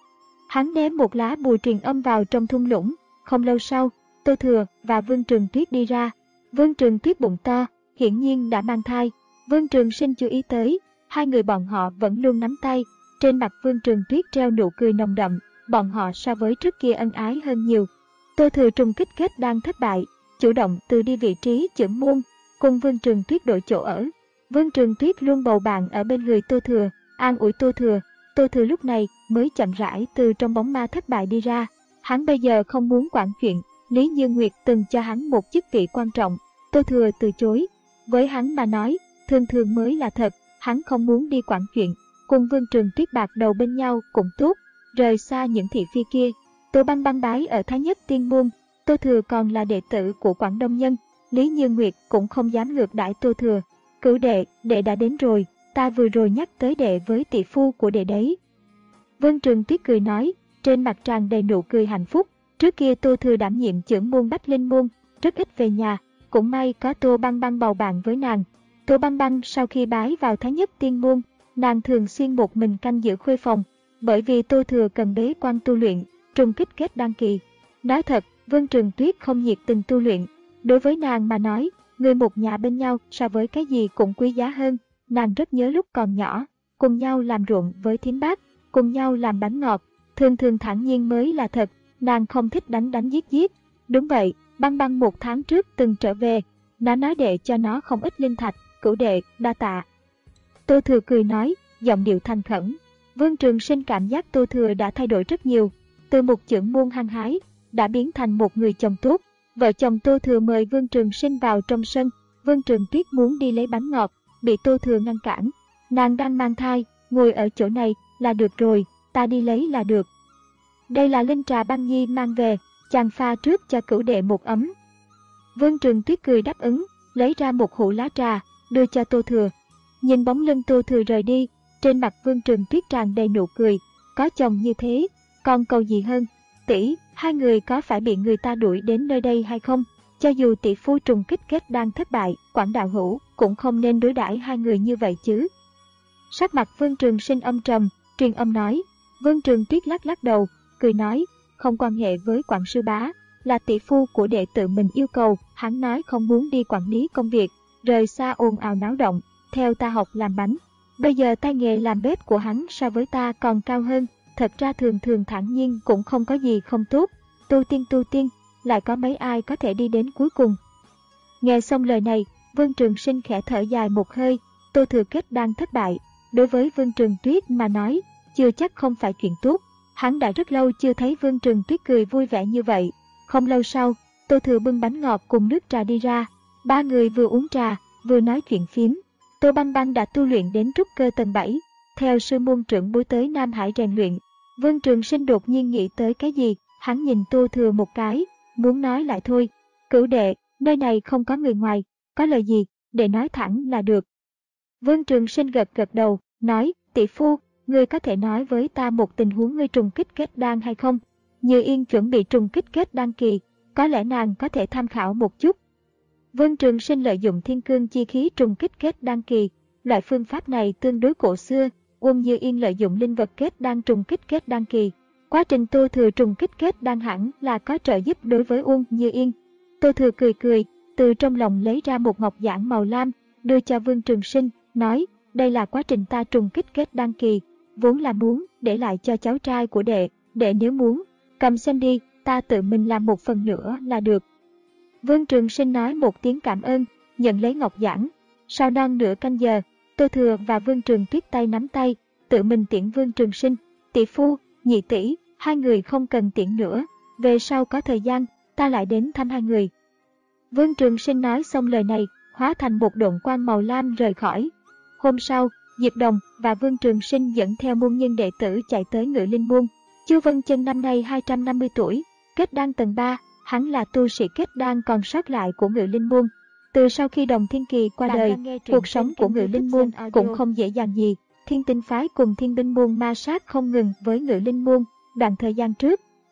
Hắn ném một lá bùa truyền âm vào trong thung lũng, không lâu sau, Tô Thừa và Vương Trường Tuyết đi ra. Vương Trường Tuyết bụng to, hiển nhiên đã mang thai. Vương Trường Sinh chú ý tới, hai người bọn họ vẫn luôn nắm tay, trên mặt Vương Trường Tuyết treo nụ cười nồng đậm, bọn họ so với trước kia ân ái hơn nhiều. Tô Thừa trùng kích kết đang thất bại, chủ động từ đi vị trí chưởng môn, cùng Vương Trường Tuyết đổi chỗ ở. Vương Trường Tuyết luôn bầu bạn ở bên người Tô Thừa, an ủi Tô Thừa. Tô Thừa lúc này mới chậm rãi từ trong bóng ma thất bại đi ra. Hắn bây giờ không muốn quản chuyện, Lý Như Nguyệt từng cho hắn một chức vị quan trọng, Tô Thừa từ chối. Với hắn mà nói, thường thường mới là thật, hắn không muốn đi quản chuyện, cùng Vương Trường Tuyết bạc đầu bên nhau cũng tốt, rời xa những thị phi kia. Tô Băng Băng bái ở Thái Nhất Tiên Môn, Tô Thừa còn là đệ tử của Quảng Đông Nhân, Lý Như Nguyệt cũng không dám ngược đãi Tô Thừa. Cửu đệ, đệ đã đến rồi, ta vừa rồi nhắc tới đệ với tỷ phu của đệ đấy. Vương Trường Tuyết cười nói, trên mặt tràn đầy nụ cười hạnh phúc. Trước kia Tô Thừa đảm nhiệm chưởng môn Bách Linh Môn, rất ít về nhà, cũng may có Tô Băng Băng bầu bạn với nàng. Tô Băng Băng sau khi bái vào Thái Nhất Tiên Môn, nàng thường xuyên một mình canh giữ khuê phòng, bởi vì Tô Thừa cần bế quan tu luyện, trùng kích kết đan kỳ. Nói thật, Vương Trường Tuyết không nhiệt tình tu luyện, đối với nàng mà nói, người một nhà bên nhau so với cái gì cũng quý giá hơn. Nàng rất nhớ lúc còn nhỏ, cùng nhau làm ruộng với thím bác, cùng nhau làm bánh ngọt, thường thường thản nhiên mới là thật, nàng không thích đánh đánh giết giết. Đúng vậy, Băng Băng một tháng trước từng trở về, nó nói đệ cho nó không ít linh thạch, cửu đệ, đa tạ. Tô Thừa cười nói, giọng điệu thành khẩn. Vương Trường Sinh cảm giác Tô Thừa đã thay đổi rất nhiều, từ một chưởng môn hăng hái, đã biến thành một người chồng tốt. Vợ chồng Tô Thừa mời Vương Trường Sinh vào trong sân, Vương Trường Tuyết muốn đi lấy bánh ngọt, bị Tô Thừa ngăn cản. Nàng đang mang thai, ngồi ở chỗ này là được rồi, ta đi lấy là được. Đây là linh trà Băng Nhi mang về, chàng pha trước cho cửu đệ một ấm. Vương Trường Tuyết cười đáp ứng, lấy ra một hũ lá trà, đưa cho Tô Thừa. Nhìn bóng lưng Tô Thừa rời đi, trên mặt Vương Trường Tuyết tràn đầy nụ cười, có chồng như thế, còn cầu gì hơn. Tỷ, hai người có phải bị người ta đuổi đến nơi đây hay không? Cho dù tỷ phu trùng kích kết đang thất bại, Quảng đạo hữu cũng không nên đối đãi hai người như vậy chứ. Sắc mặt Vương Trường Sinh âm trầm, truyền âm nói. Vương Trường Tuyết lắc lắc đầu, cười nói, không quan hệ với Quảng sư bá, là tỷ phu của đệ tự mình yêu cầu, hắn nói không muốn đi quản lý công việc, rời xa ồn ào náo động, theo ta học làm bánh. Bây giờ tay nghề làm bếp của hắn so với ta còn cao hơn, thật ra thường thường thản nhiên cũng không có gì không tốt, tu tiên tu tiên, lại có mấy ai có thể đi đến cuối cùng. Nghe xong lời này, Vương Trường Sinh khẽ thở dài một hơi, Tô Thừa Kết đang thất bại, đối với Vương Trường Tuyết mà nói, chưa chắc không phải chuyện tốt. Hắn đã rất lâu chưa thấy Vương Trường Tuyết cười vui vẻ như vậy. Không lâu sau, Tô Thừa bưng bánh ngọt cùng nước trà đi ra, ba người vừa uống trà, vừa nói chuyện phiếm. Tô Băng Băng đã tu luyện đến trúc cơ tầng bảy, theo sư môn trưởng bối tới Nam Hải rèn luyện. Vương Trường Sinh đột nhiên nghĩ tới cái gì, hắn nhìn Tô Thừa một cái, muốn nói lại thôi. Cửu đệ, nơi này không có người ngoài, có lời gì, để nói thẳng là được. Vương Trường Sinh gật gật đầu, nói, tỷ phu, ngươi có thể nói với ta một tình huống ngươi trùng kích kết đan hay không? Như Yên chuẩn bị trùng kích kết đan kỳ, có lẽ nàng có thể tham khảo một chút. Vương Trường Sinh lợi dụng thiên cương chi khí trùng kích kết đan kỳ, loại phương pháp này tương đối cổ xưa. Uông Như Yên lợi dụng linh vật kết đan trùng kích kết đan kỳ. Quá trình Tô Thừa trùng kích kết đan hẳn là có trợ giúp đối với Uông Như Yên. Tô Thừa cười cười, từ trong lòng lấy ra một ngọc giản màu lam, đưa cho Vương Trường Sinh, nói, đây là quá trình ta trùng kích kết đan kỳ, vốn là muốn để lại cho cháu trai của đệ, đệ nếu muốn, cầm xem đi, ta tự mình làm một phần nữa là được. Vương Trường Sinh nói một tiếng cảm ơn, nhận lấy ngọc giản. Sau non nửa canh giờ, Tô Thừa và Vương Trường Tuyết tay nắm tay, tự mình tiễn Vương Trường Sinh. Tỷ phu, nhị tỷ, hai người không cần tiễn nữa, về sau có thời gian, ta lại đến thăm hai người. Vương Trường Sinh nói xong lời này, hóa thành một độn quang màu lam rời khỏi. Hôm sau, Diệp Đồng và Vương Trường Sinh dẫn theo môn nhân đệ tử chạy tới Ngự Linh Môn. Chu Vân Chân năm nay hai trăm năm mươi tuổi, kết đan tầng ba, hắn là tu sĩ kết đan còn sót lại của Ngự Linh Môn. Từ sau khi Đồng Thiên Kỳ qua đời, cuộc sống của Ngự Linh Môn cũng không dễ dàng gì. Thiên Tinh Phái cùng Thiên Binh Môn ma sát không ngừng với Ngự Linh Môn. Đoạn thời gian trước,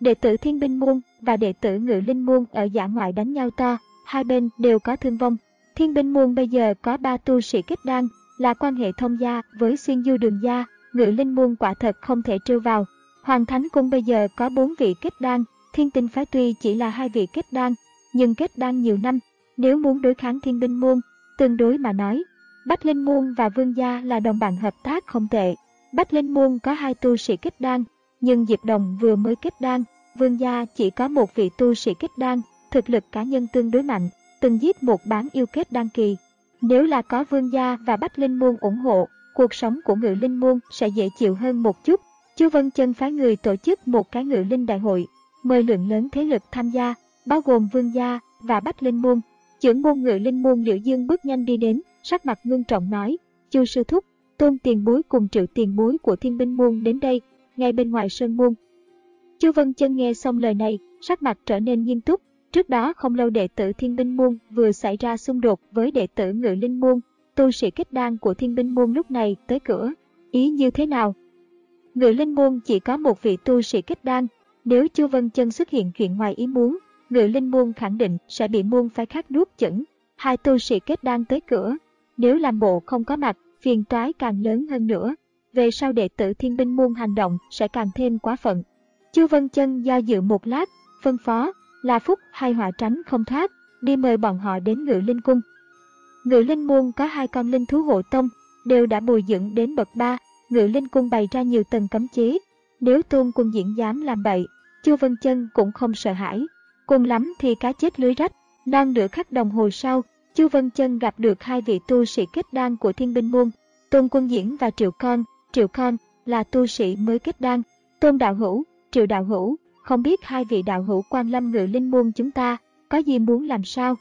Đệ tử Thiên Binh Môn và đệ tử Ngự Linh Môn ở dã ngoại đánh nhau to, hai bên đều có thương vong. Thiên Binh Môn bây giờ có ba tu sĩ kết đan, là quan hệ thông gia với Xuyên Du Đường gia. Ngự Linh Môn quả thật không thể trêu vào. Hoàng Thánh Cung bây giờ có bốn vị kết đan, Thiên Tinh Phái tuy chỉ là hai vị kết đan, nhưng kết đan nhiều năm, nếu muốn đối kháng Thiên Binh Môn, tương đối mà nói, Bách Linh Môn và Vương gia là đồng bạn hợp tác không tệ. Bách Linh Môn có hai tu sĩ kết đan, nhưng Diệp Đồng vừa mới kết đan, Vương gia chỉ có một vị tu sĩ kết đan, thực lực cá nhân tương đối mạnh, từng giết một bán yêu kết đan kỳ. Nếu là có Vương gia và Bách Linh Môn ủng hộ, cuộc sống của Ngự Linh Môn sẽ dễ chịu hơn một chút. Chu Vân Chân phái người tổ chức một cái Ngự Linh đại hội, mời lượng lớn thế lực tham gia, bao gồm Vương gia và Bách Linh Môn. Trưởng môn Ngự Linh Môn Liễu Dương bước nhanh đi đến, sắc mặt ngưng trọng nói: "Chu sư thúc, Tôn tiền bối cùng Triệu tiền bối của Thiên Binh Môn đến đây, ngay bên ngoài sơn môn." Chu Vân Chân nghe xong lời này, sắc mặt trở nên nghiêm túc. Trước đó không lâu đệ tử Thiên Binh Môn vừa xảy ra xung đột với đệ tử Ngự Linh Môn, tu sĩ kết đan của Thiên Binh Môn lúc này tới cửa. Ý như thế nào? Ngự Linh Môn chỉ có một vị tu sĩ kết đan, nếu Chu Vân Chân xuất hiện chuyện ngoài ý muốn, Ngự Linh Môn khẳng định sẽ bị môn phái khác nuốt chửng. Hai tu sĩ kết đan tới cửa, nếu làm bộ không có mặt, phiền toái càng lớn hơn nữa. Về sau đệ tử Thiên Binh Môn hành động sẽ càng thêm quá phận. Chu Vân Chân do dự một lát, phân phó: "Là phúc hay họa tránh không thoát, đi mời bọn họ đến Ngự Linh Cung." Ngự Linh Môn có hai con linh thú hộ tông, đều đã bồi dưỡng đến bậc ba. Ngự Linh Cung bày ra nhiều tầng cấm chế, nếu Tôn Quân Diễn dám làm bậy, Chu Vân Chân cũng không sợ hãi, cùng lắm thì cá chết lưới rách. Non nửa khắc đồng hồ sau, Chu Vân Chân gặp được hai vị tu sĩ kết đan của Thiên Binh Môn, Tôn Quân Diễn và Triệu Con. Triệu Con là tu sĩ mới kết đan. Tôn đạo hữu, Triệu đạo hữu, không biết hai vị đạo hữu quan lâm Ngự Linh Môn chúng ta, có gì muốn làm sao?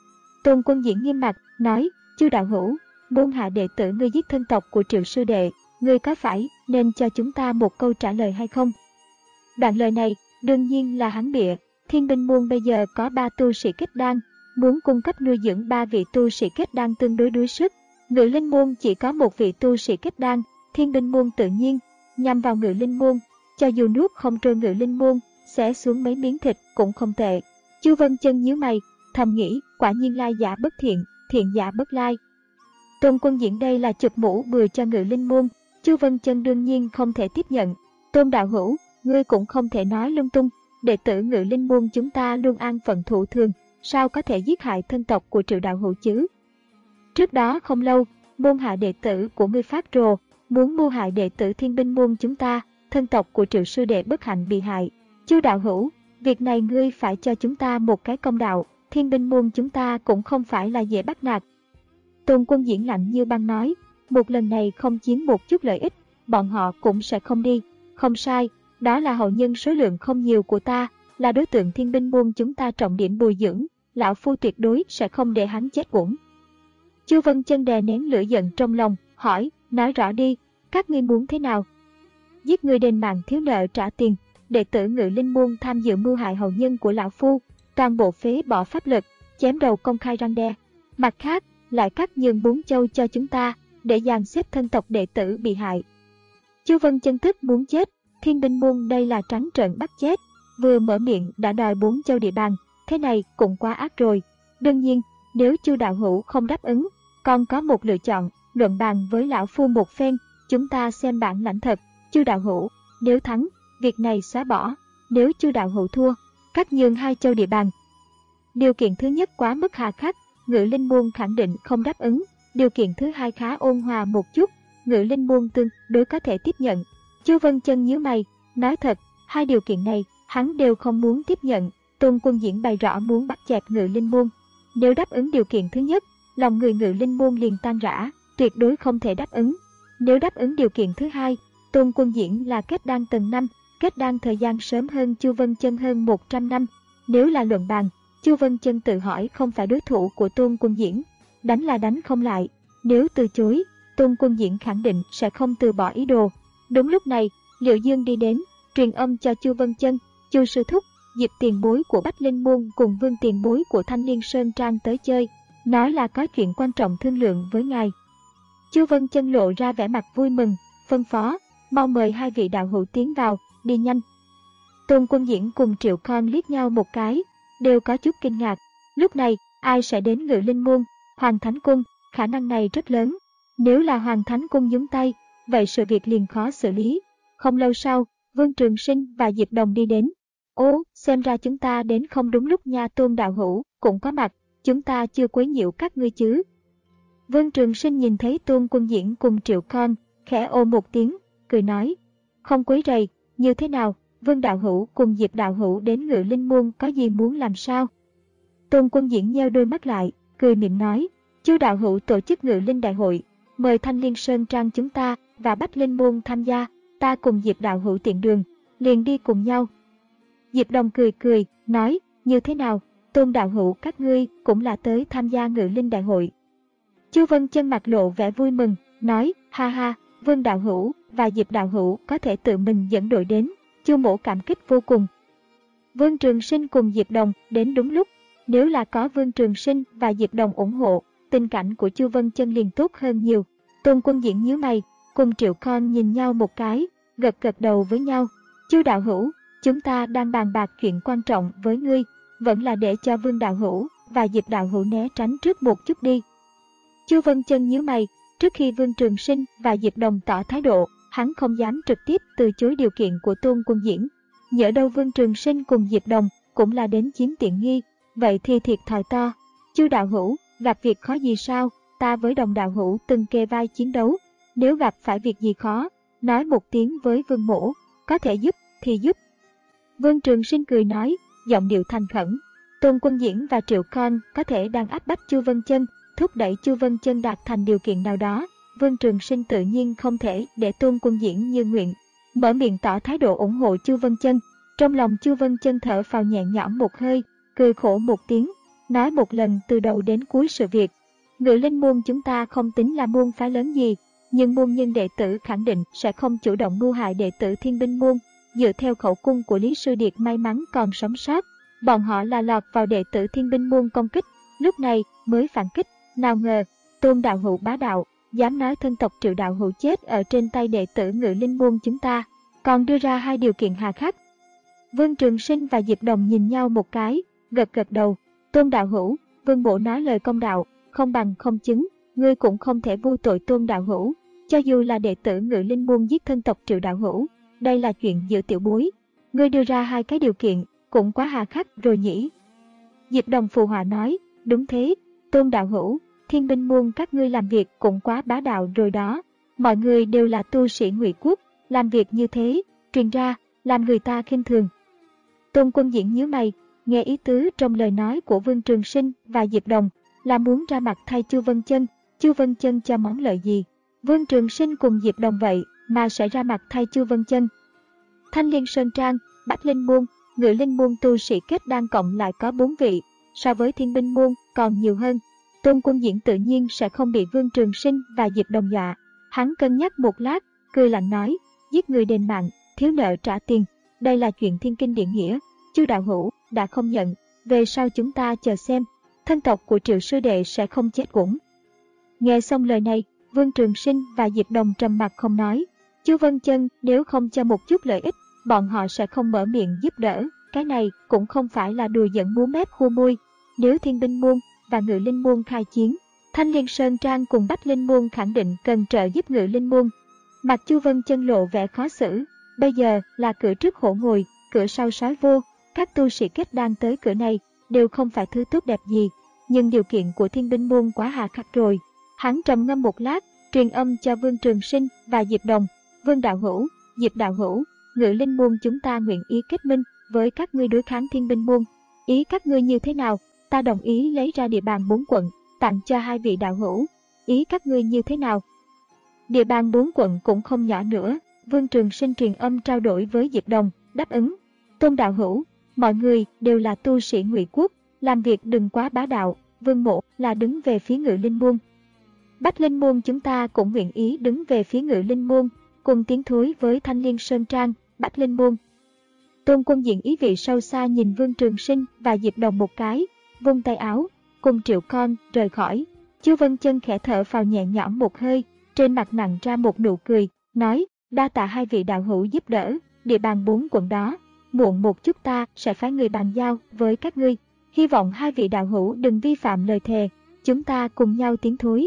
Tôn Quân Diễn nghiêm mặt, nói: "Chu đạo hữu, môn hạ đệ tử ngươi giết thân tộc của Triệu sư đệ, ngươi có phải nên cho chúng ta một câu trả lời hay không?" Đoạn lời này, đương nhiên là hắn bịa. Thiên Binh Môn bây giờ có ba tu sĩ kết đan, muốn cung cấp nuôi dưỡng ba vị tu sĩ kết đan tương đối đuối sức. Ngự Linh Môn chỉ có một vị tu sĩ kết đan, Thiên Binh Môn tự nhiên nhằm vào Ngự Linh Môn, cho dù nuốt không trôi Ngự Linh Môn, xé xuống mấy miếng thịt cũng không tệ. Chu Vân Chân nhíu mày, thầm nghĩ, quả nhiên lai giả bất thiện, thiện giả bất lai. Tôn Quân Diễn đây là chụp mũ bừa cho Ngự Linh Môn, Chu Vân Chân đương nhiên không thể tiếp nhận. Tôn đạo hữu, ngươi cũng không thể nói lung tung, đệ tử Ngự Linh Môn chúng ta luôn an phận thủ thường, sao có thể giết hại thân tộc của Triệu đạo hữu chứ? Trước đó không lâu, môn hạ đệ tử của ngươi phát rồ, muốn mưu hại đệ tử Thiên Binh Môn chúng ta, thân tộc của Triệu sư đệ bất hạnh bị hại. Chu đạo hữu, việc này ngươi phải cho chúng ta một cái công đạo, Thiên Binh Môn chúng ta cũng không phải là dễ bắt nạt. Tôn Quân Diễn lạnh như băng nói, một lần này không chiếm một chút lợi ích, bọn họ cũng sẽ không đi. Không sai, đó là hậu nhân số lượng không nhiều của ta, là đối tượng Thiên Binh Môn chúng ta trọng điểm bồi dưỡng, lão phu tuyệt đối sẽ không để hắn chết uổng. Chu Vân Chân đè nén lửa giận trong lòng, hỏi, nói rõ đi, các ngươi muốn thế nào? Giết người đền mạng thiếu nợ trả tiền, đệ tử Ngự Linh Môn tham dự mưu hại hậu nhân của lão phu, toàn bộ phế bỏ pháp lực, chém đầu công khai răn đe. Mặt khác, lại cắt nhường bốn châu cho chúng ta, để dàn xếp thân tộc đệ tử bị hại. Chu Vân Chân tức muốn chết, Thiên Binh Môn đây là trắng trợn bắt chết, vừa mở miệng đã đòi bốn châu địa bàn, thế này cũng quá ác rồi. Đương nhiên, nếu Chu đạo hữu không đáp ứng, còn có một lựa chọn, luận bàn với lão phu một phen, chúng ta xem bản lãnh thật. Chu đạo hữu, nếu thắng, việc này xóa bỏ, nếu Chu đạo hữu thua, cắt nhường hai châu địa bàn. Điều kiện thứ nhất quá mức hà khắc, Ngự Linh Môn khẳng định không đáp ứng. Điều kiện thứ hai khá ôn hòa một chút, Ngự Linh Môn tương đối có thể tiếp nhận. Chu Vân Chân nhíu mày, nói thật, hai điều kiện này hắn đều không muốn tiếp nhận. Tôn Quân Diễn bày rõ muốn bắt chẹt Ngự Linh Môn. Nếu đáp ứng điều kiện thứ nhất, lòng người Ngự Linh Môn liền tan rã, tuyệt đối không thể đáp ứng. Nếu đáp ứng điều kiện thứ hai, Tôn Quân Diễn là kết đan tầng năm, kết đan thời gian sớm hơn Chu Vân Chân hơn một trăm năm. Nếu là luận bàn, Chu Vân Chân tự hỏi không phải đối thủ của Tôn Quân Diễn, đánh là đánh không lại. Nếu từ chối, Tôn Quân Diễn khẳng định sẽ không từ bỏ ý đồ. Đúng lúc này, Liễu Dương đi đến, truyền âm cho Chu Vân Chân, Chu sư thúc, Diệp tiền bối của Bách Linh Môn cùng Vương tiền bối của Thanh Liên Sơn Trang tới chơi, nói là có chuyện quan trọng thương lượng với ngài. Chu Vân Chân lộ ra vẻ mặt vui mừng, phân phó, mau mời hai vị đạo hữu tiến vào, đi nhanh. Tôn Quân Diễn cùng Triệu Con liếc nhau một cái, đều có chút kinh ngạc. Lúc này, ai sẽ đến Ngự Linh Môn? Hoàng Thánh Cung, khả năng này rất lớn. Nếu là Hoàng Thánh Cung nhúng tay, vậy sự việc liền khó xử lý. Không lâu sau, Vương Trường Sinh và Diệp Đồng đi đến. Ố, xem ra chúng ta đến không đúng lúc nha. Tôn đạo hữu cũng có mặt, chúng ta chưa quấy nhiễu các ngươi chứ? Vương Trường Sinh nhìn thấy Tôn Quân Diễn cùng Triệu Con, khẽ ồ một tiếng, cười nói, không quấy rầy, như thế nào? Vương đạo hữu cùng Diệp đạo hữu đến Ngự Linh Môn có gì muốn làm sao? Tôn Quân Diễn nheo đôi mắt lại, cười miệng nói, Chu đạo hữu tổ chức Ngự Linh đại hội, mời Thanh Liên Sơn Trang chúng ta và Bách Linh Môn tham gia, ta cùng Diệp đạo hữu tiện đường, liền đi cùng nhau. Diệp Đồng cười cười, nói, như thế nào, Tôn đạo hữu các ngươi cũng là tới tham gia Ngự Linh đại hội. Chu Vân Chân mặt lộ vẻ vui mừng, nói, ha ha, Vương đạo hữu và Diệp đạo hữu có thể tự mình dẫn đội đến, Chu mỗ cảm kích vô cùng. Vương Trường Sinh cùng Diệp Đồng đến đúng lúc, nếu là có Vương Trường Sinh và Diệp Đồng ủng hộ, tình cảnh của Chu Vân Chân liền tốt hơn nhiều. Tôn Quân Diễn nhíu mày, cùng Triệu Con nhìn nhau một cái, gật gật đầu với nhau. Chu đạo hữu, chúng ta đang bàn bạc chuyện quan trọng với ngươi, vẫn là để cho Vương đạo hữu và Diệp đạo hữu né tránh trước một chút đi. Chu Vân Chân nhíu mày, trước khi Vương Trường Sinh và Diệp Đồng tỏ thái độ, hắn không dám trực tiếp từ chối điều kiện của Tôn Quân Diễn. Nhỡ đâu Vương Trường Sinh cùng Diệp Đồng cũng là đến chiếm tiện nghi, vậy thì thiệt thòi to. Chu đạo hữu, gặp việc khó gì sao? Ta với Đồng đạo hữu từng kề vai chiến đấu, nếu gặp phải việc gì khó, nói một tiếng với Vương mỗ, có thể giúp thì giúp. Vương Trường Sinh cười nói, giọng điệu thành khẩn. Tôn Quân Diễn và Triệu Con có thể đang áp bách Chu Vân Chân, thúc đẩy Chu Vân Chân đạt thành điều kiện nào đó. Vương Trường Sinh tự nhiên không thể để Tôn Quân Diễn như nguyện, mở miệng tỏ thái độ ủng hộ Chu Vân Chân. Trong lòng Chu Vân Chân thở phào nhẹ nhõm một hơi, cười khổ một tiếng, nói một lần từ đầu đến cuối sự việc. Ngự Linh Môn chúng ta không tính là môn phái lớn gì, nhưng môn nhân đệ tử khẳng định sẽ không chủ động mưu hại đệ tử Thiên Binh Môn. Dựa theo khẩu cung của Lý Sư Điệt may mắn còn sống sót, bọn họ là lọt vào đệ tử Thiên Binh Môn công kích, lúc này mới phản kích. Nào ngờ, Tôn đạo hữu bá đạo, dám nói thân tộc Triệu đạo hữu chết ở trên tay đệ tử Ngự Linh Môn chúng ta, còn đưa ra hai điều kiện hà khắc. Vương Trường Sinh và Diệp Đồng nhìn nhau một cái, gật gật đầu. Tôn đạo hữu, Vương mỗ nói lời công đạo, không bằng không chứng, ngươi cũng không thể vu tội Tôn đạo hữu, cho dù là đệ tử Ngự Linh Môn giết thân tộc Triệu đạo hữu, đây là chuyện giữa tiểu bối. Ngươi đưa ra hai cái điều kiện, cũng quá hà khắc rồi nhỉ. Diệp Đồng phù họa nói, đúng thế, Tôn đạo hữu, Thiên Binh Môn các ngươi làm việc cũng quá bá đạo rồi đó. Mọi người đều là tu sĩ Ngụy Quốc, làm việc như thế, truyền ra, làm người ta khinh thường. Tôn Quân Diễn nhíu mày, nghe ý tứ trong lời nói của Vương Trường Sinh và Diệp Đồng là muốn ra mặt thay Chu Vân Chân. Chu Vân Chân cho món lợi gì? Vương Trường Sinh cùng Diệp Đồng vậy mà sẽ ra mặt thay Chu Vân Chân. Thanh Liên Sơn Trang, Bách Linh Môn, Ngự Linh Môn tu sĩ kết đan cộng lại có bốn vị, so với Thiên Binh Môn còn nhiều hơn. Tôn Quân Diễn tự nhiên sẽ không bị Vương Trường Sinh và Diệp Đồng dọa. Hắn cân nhắc một lát, cười lạnh nói, giết người đền mạng, thiếu nợ trả tiền, đây là chuyện thiên kinh địa nghĩa. Chu đạo hữu đã không nhận, về sau chúng ta chờ xem, thân tộc của Triệu sư đệ sẽ không chết uổng. Nghe xong lời này, Vương Trường Sinh và Diệp Đồng trầm mặc không nói. Chu Vân Chân nếu không cho một chút lợi ích, bọn họ sẽ không mở miệng giúp đỡ. Cái này cũng không phải là đùa giỡn múa mép khua môi. Nếu Thiên Binh Môn và Ngự Linh Môn khai chiến, Thanh Liên Sơn Trang cùng Bách Linh Môn khẳng định cần trợ giúp Ngự Linh Môn. Mặt Chu Vân Chân lộ vẻ khó xử. Bây giờ là cửa trước hổ ngồi, cửa sau sói vô. Các tu sĩ kết đan tới cửa này đều không phải thứ tốt đẹp gì, nhưng điều kiện của Thiên Binh Môn quá hà khắc rồi. Hắn trầm ngâm một lát, truyền âm cho Vương Trường Sinh và Diệp Đồng. Vương đạo hữu, Diệp đạo hữu, Ngự Linh Môn chúng ta nguyện ý kết minh với các ngươi đối kháng Thiên Binh Môn. Ý các ngươi như thế nào? Ta đồng ý lấy ra địa bàn bốn quận, tặng cho hai vị đạo hữu. Ý các ngươi như thế nào? Địa bàn bốn quận cũng không nhỏ nữa. Vương Trường Sinh truyền âm trao đổi với Diệp Đồng, đáp ứng. Tôn đạo hữu, mọi người đều là tu sĩ Ngụy Quốc, làm việc đừng quá bá đạo. Vương mộ là đứng về phía Ngự Linh Môn. Bách Linh Môn chúng ta cũng nguyện ý đứng về phía Ngự Linh Môn, cùng tiến thối với Thanh Liên Sơn Trang, Bách Linh Môn. Tôn Quân Diễn ý vị sâu xa nhìn Vương Trường Sinh và Diệp Đồng một cái, vung tay áo, cùng Triệu Con rời khỏi. Chu Vân Chân khẽ thở phào nhẹ nhõm một hơi, trên mặt nặng ra một nụ cười, nói, đa tạ hai vị đạo hữu giúp đỡ, địa bàn bốn quận đó, muộn một chút ta sẽ phái người bàn giao với các ngươi. Hy vọng hai vị đạo hữu đừng vi phạm lời thề, chúng ta cùng nhau tiến thối.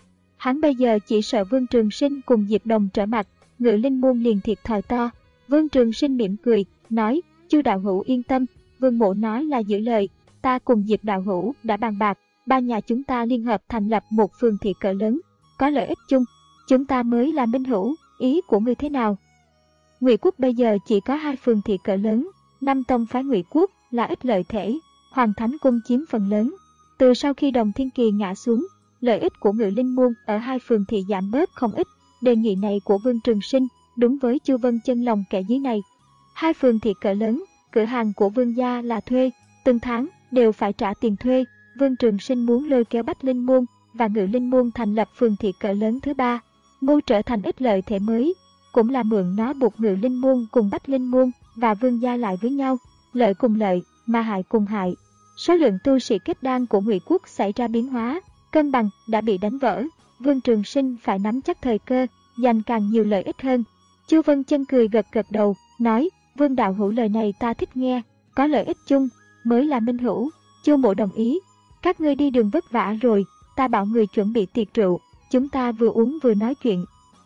Hắn bây giờ chỉ sợ Vương Trường Sinh cùng Diệp Đồng trở mặt, Ngự Linh Môn liền thiệt thòi to. Vương Trường Sinh mỉm cười, nói, Chu đạo hữu yên tâm, Vương mỗ nói là giữ lời, ta cùng Diệp đạo hữu đã bàn bạc, ba nhà chúng ta liên hợp thành lập một phường thị cỡ lớn, có lợi ích chung, chúng ta mới là minh hữu, ý của ngươi thế nào? Ngụy quốc bây giờ chỉ có hai phường thị cỡ lớn, năm tông phái Ngụy quốc là ít lợi thể, Hoàng Thánh cung chiếm phần lớn. Từ sau khi Đồng Thiên Kỳ ngã xuống, lợi ích của Ngự Linh Môn ở hai phường thị giảm bớt không ít. Đề nghị này của Vương Trường Sinh đúng với Chu Vân Chân lòng kẻ dưới này. Hai phường thị cỡ lớn, cửa hàng của Vương gia là thuê, từng tháng đều phải trả tiền thuê. Vương Trường Sinh muốn lôi kéo Bách Linh Môn và Ngự Linh Môn thành lập phường thị cỡ lớn thứ ba, mưu trở thành ít lợi thể mới, cũng là mượn nó buộc Ngự Linh Môn cùng Bách Linh Môn và Vương gia lại với nhau, lợi cùng lợi, mà hại cùng hại. Số lượng tu sĩ kết đan của Ngụy quốc xảy ra biến hóa, cân bằng đã bị đánh vỡ. Vương Trường Sinh phải nắm chắc thời cơ, giành càng nhiều lợi ích hơn. Chu Vân Chân cười gật gật đầu, nói, Vương đạo hữu lời này ta thích nghe, có lợi ích chung mới là minh hữu. Chu mỗ đồng ý, các ngươi đi đường vất vả rồi, ta bảo người chuẩn bị tiệc rượu, chúng ta vừa uống vừa nói chuyện.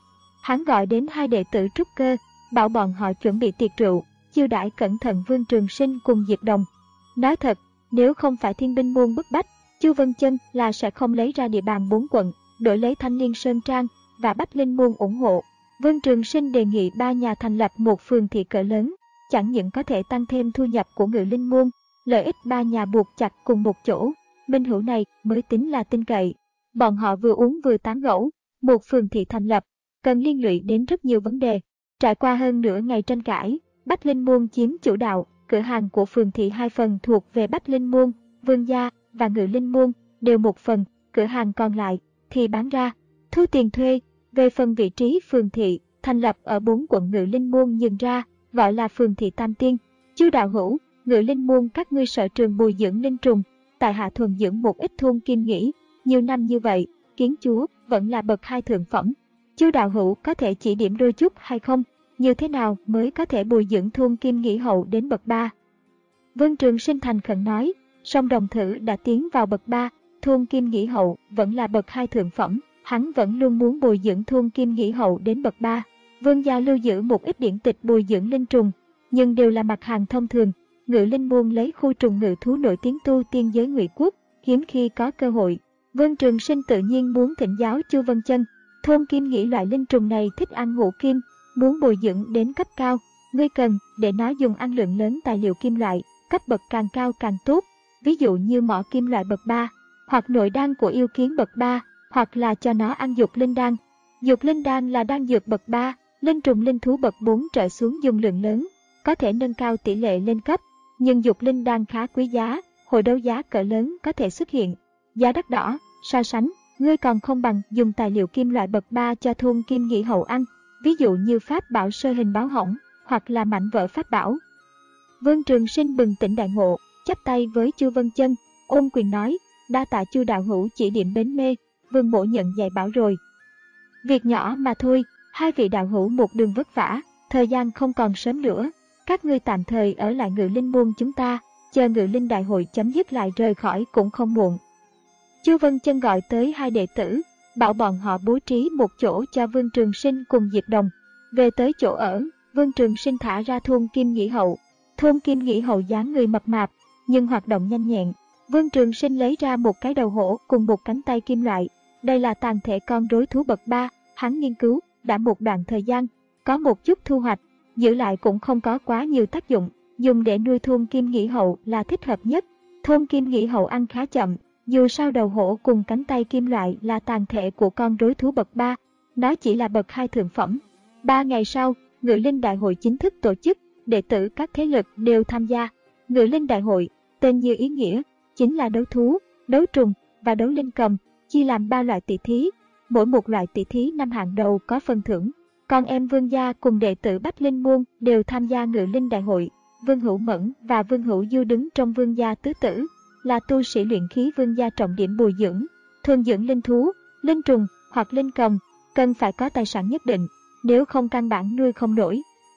Hắn gọi đến hai đệ tử trúc cơ, bảo bọn họ chuẩn bị tiệc rượu, chiêu đãi cẩn thận Vương Trường Sinh cùng Diệp Đồng. Nói thật, nếu không phải Thiên Binh môn bức bách, Chu Vân Chân là sẽ không lấy ra địa bàn bốn quận, đổi lấy Thanh Liên Sơn Trang và Bách Linh Môn ủng hộ. Vương Trường Sinh đề nghị ba nhà thành lập một phường thị cỡ lớn, chẳng những có thể tăng thêm thu nhập của Ngự Linh Môn, lợi ích ba nhà buộc chặt cùng một chỗ, minh hữu này mới tính là tin cậy. Bọn họ vừa uống vừa tán gẫu, một phường thị thành lập, cần liên lụy đến rất nhiều vấn đề. Trải qua hơn nửa ngày tranh cãi, Bách Linh Môn chiếm chủ đạo, cửa hàng của phường thị hai phần thuộc về Bách Linh Môn, Vương gia và Ngự Linh Môn đều một phần, cửa hàng còn lại thì bán ra, thu tiền thuê. Về phần vị trí phường thị, thành lập ở bốn quận Ngự Linh Môn nhường ra, gọi là phường thị Tam Tiên. Chu đạo hữu, Ngự Linh Môn các ngươi sở trường bồi dưỡng linh trùng, tại hạ thuần dưỡng một ít thôn kim nghĩ, nhiều năm như vậy, kiến chúa vẫn là bậc hai thượng phẩm. Chu đạo hữu có thể chỉ điểm đôi chút hay không? Như thế nào mới có thể bồi dưỡng thôn kim nghĩ hậu đến bậc ba? Vương Trường Sinh thành khẩn nói, song đồng thử đã tiến vào bậc ba, thôn kim nghĩ hậu vẫn là bậc hai thượng phẩm, hắn vẫn luôn muốn bồi dưỡng thôn kim nghĩ hậu đến bậc ba. Vương gia lưu giữ một ít điển tịch bồi dưỡng linh trùng, nhưng đều là mặt hàng thông thường. Ngự Linh Môn lấy khu trùng ngự thú nổi tiếng tu tiên giới Ngụy quốc, hiếm khi có cơ hội. Vương Trường Sinh tự nhiên muốn thỉnh giáo Chu Vân Chân. Thôn kim nghĩ loại linh trùng này thích ăn ngũ kim, muốn bồi dưỡng đến cấp cao, ngươi cần để nó dùng ăn lượng lớn tài liệu kim loại, cấp bậc càng cao càng tốt, ví dụ như mỏ kim loại bậc ba, hoặc nội đan của yêu kiến bậc ba, hoặc là cho nó ăn dục linh đan. Dục linh đan là đan dược bậc ba, linh trùng linh thú bậc bốn trở xuống dùng lượng lớn, có thể nâng cao tỷ lệ lên cấp, nhưng dục linh đan khá quý giá, hội đấu giá cỡ lớn có thể xuất hiện, giá đắt đỏ, so sánh, ngươi còn không bằng dùng tài liệu kim loại bậc ba cho thôn kim nghĩ hậu ăn, ví dụ như pháp bảo sơ hình báo hỏng, hoặc là mảnh vỡ pháp bảo. Vương Trường Sinh bừng tỉnh đại ngộ, chắp tay với Chu Vân Chân, ôm quyền nói, đa tạ Chu đạo hữu chỉ điểm bến mê, Vương mỗ nhận dạy bảo rồi. Việc nhỏ mà thôi, hai vị đạo hữu một đường vất vả, thời gian không còn sớm nữa, các ngươi tạm thời ở lại Ngự Linh Môn chúng ta, chờ Ngự Linh đại hội chấm dứt lại rời khỏi cũng không muộn. Chu Vân Chân gọi tới hai đệ tử, bảo bọn họ bố trí một chỗ cho Vương Trường Sinh cùng Diệp Đồng. Về tới chỗ ở, Vương Trường Sinh thả ra thôn kim nghĩ hậu. Thôn kim nghĩ hậu dáng người mập mạp, nhưng hoạt động nhanh nhẹn. Vương Trường Sinh lấy ra một cái đầu hổ cùng một cánh tay kim loại. Đây là tàn thể con rối thú bậc ba, hắn nghiên cứu đã một đoạn thời gian, có một chút thu hoạch, giữ lại cũng không có quá nhiều tác dụng, dùng để nuôi thôn kim nghĩ hậu là thích hợp nhất. Thôn kim nghĩ hậu ăn khá chậm, dù sao đầu hổ cùng cánh tay kim loại là tàn thể của con rối thú bậc ba, nó chỉ là bậc hai thượng phẩm. Ba ngày sau, Ngự Linh đại hội chính thức tổ chức, đệ tử các thế lực đều tham gia. Ngự Linh đại hội, tên như ý nghĩa, chính là đấu thú, đấu trùng và đấu linh cầm, chia làm ba loại tỷ thí, mỗi một loại tỷ thí năm hạng đầu có phần thưởng. Con em Vương gia cùng đệ tử Bách Linh Môn đều tham gia Ngự Linh đại hội. Vương Hữu Mẫn và Vương Hữu Du đứng trong Vương gia tứ tử, là tu sĩ luyện khí Vương gia trọng điểm bồi dưỡng, thuần dưỡng linh thú, linh trùng hoặc linh cầm, cần phải có tài sản nhất định, nếu không căn bản nuôi không nổi.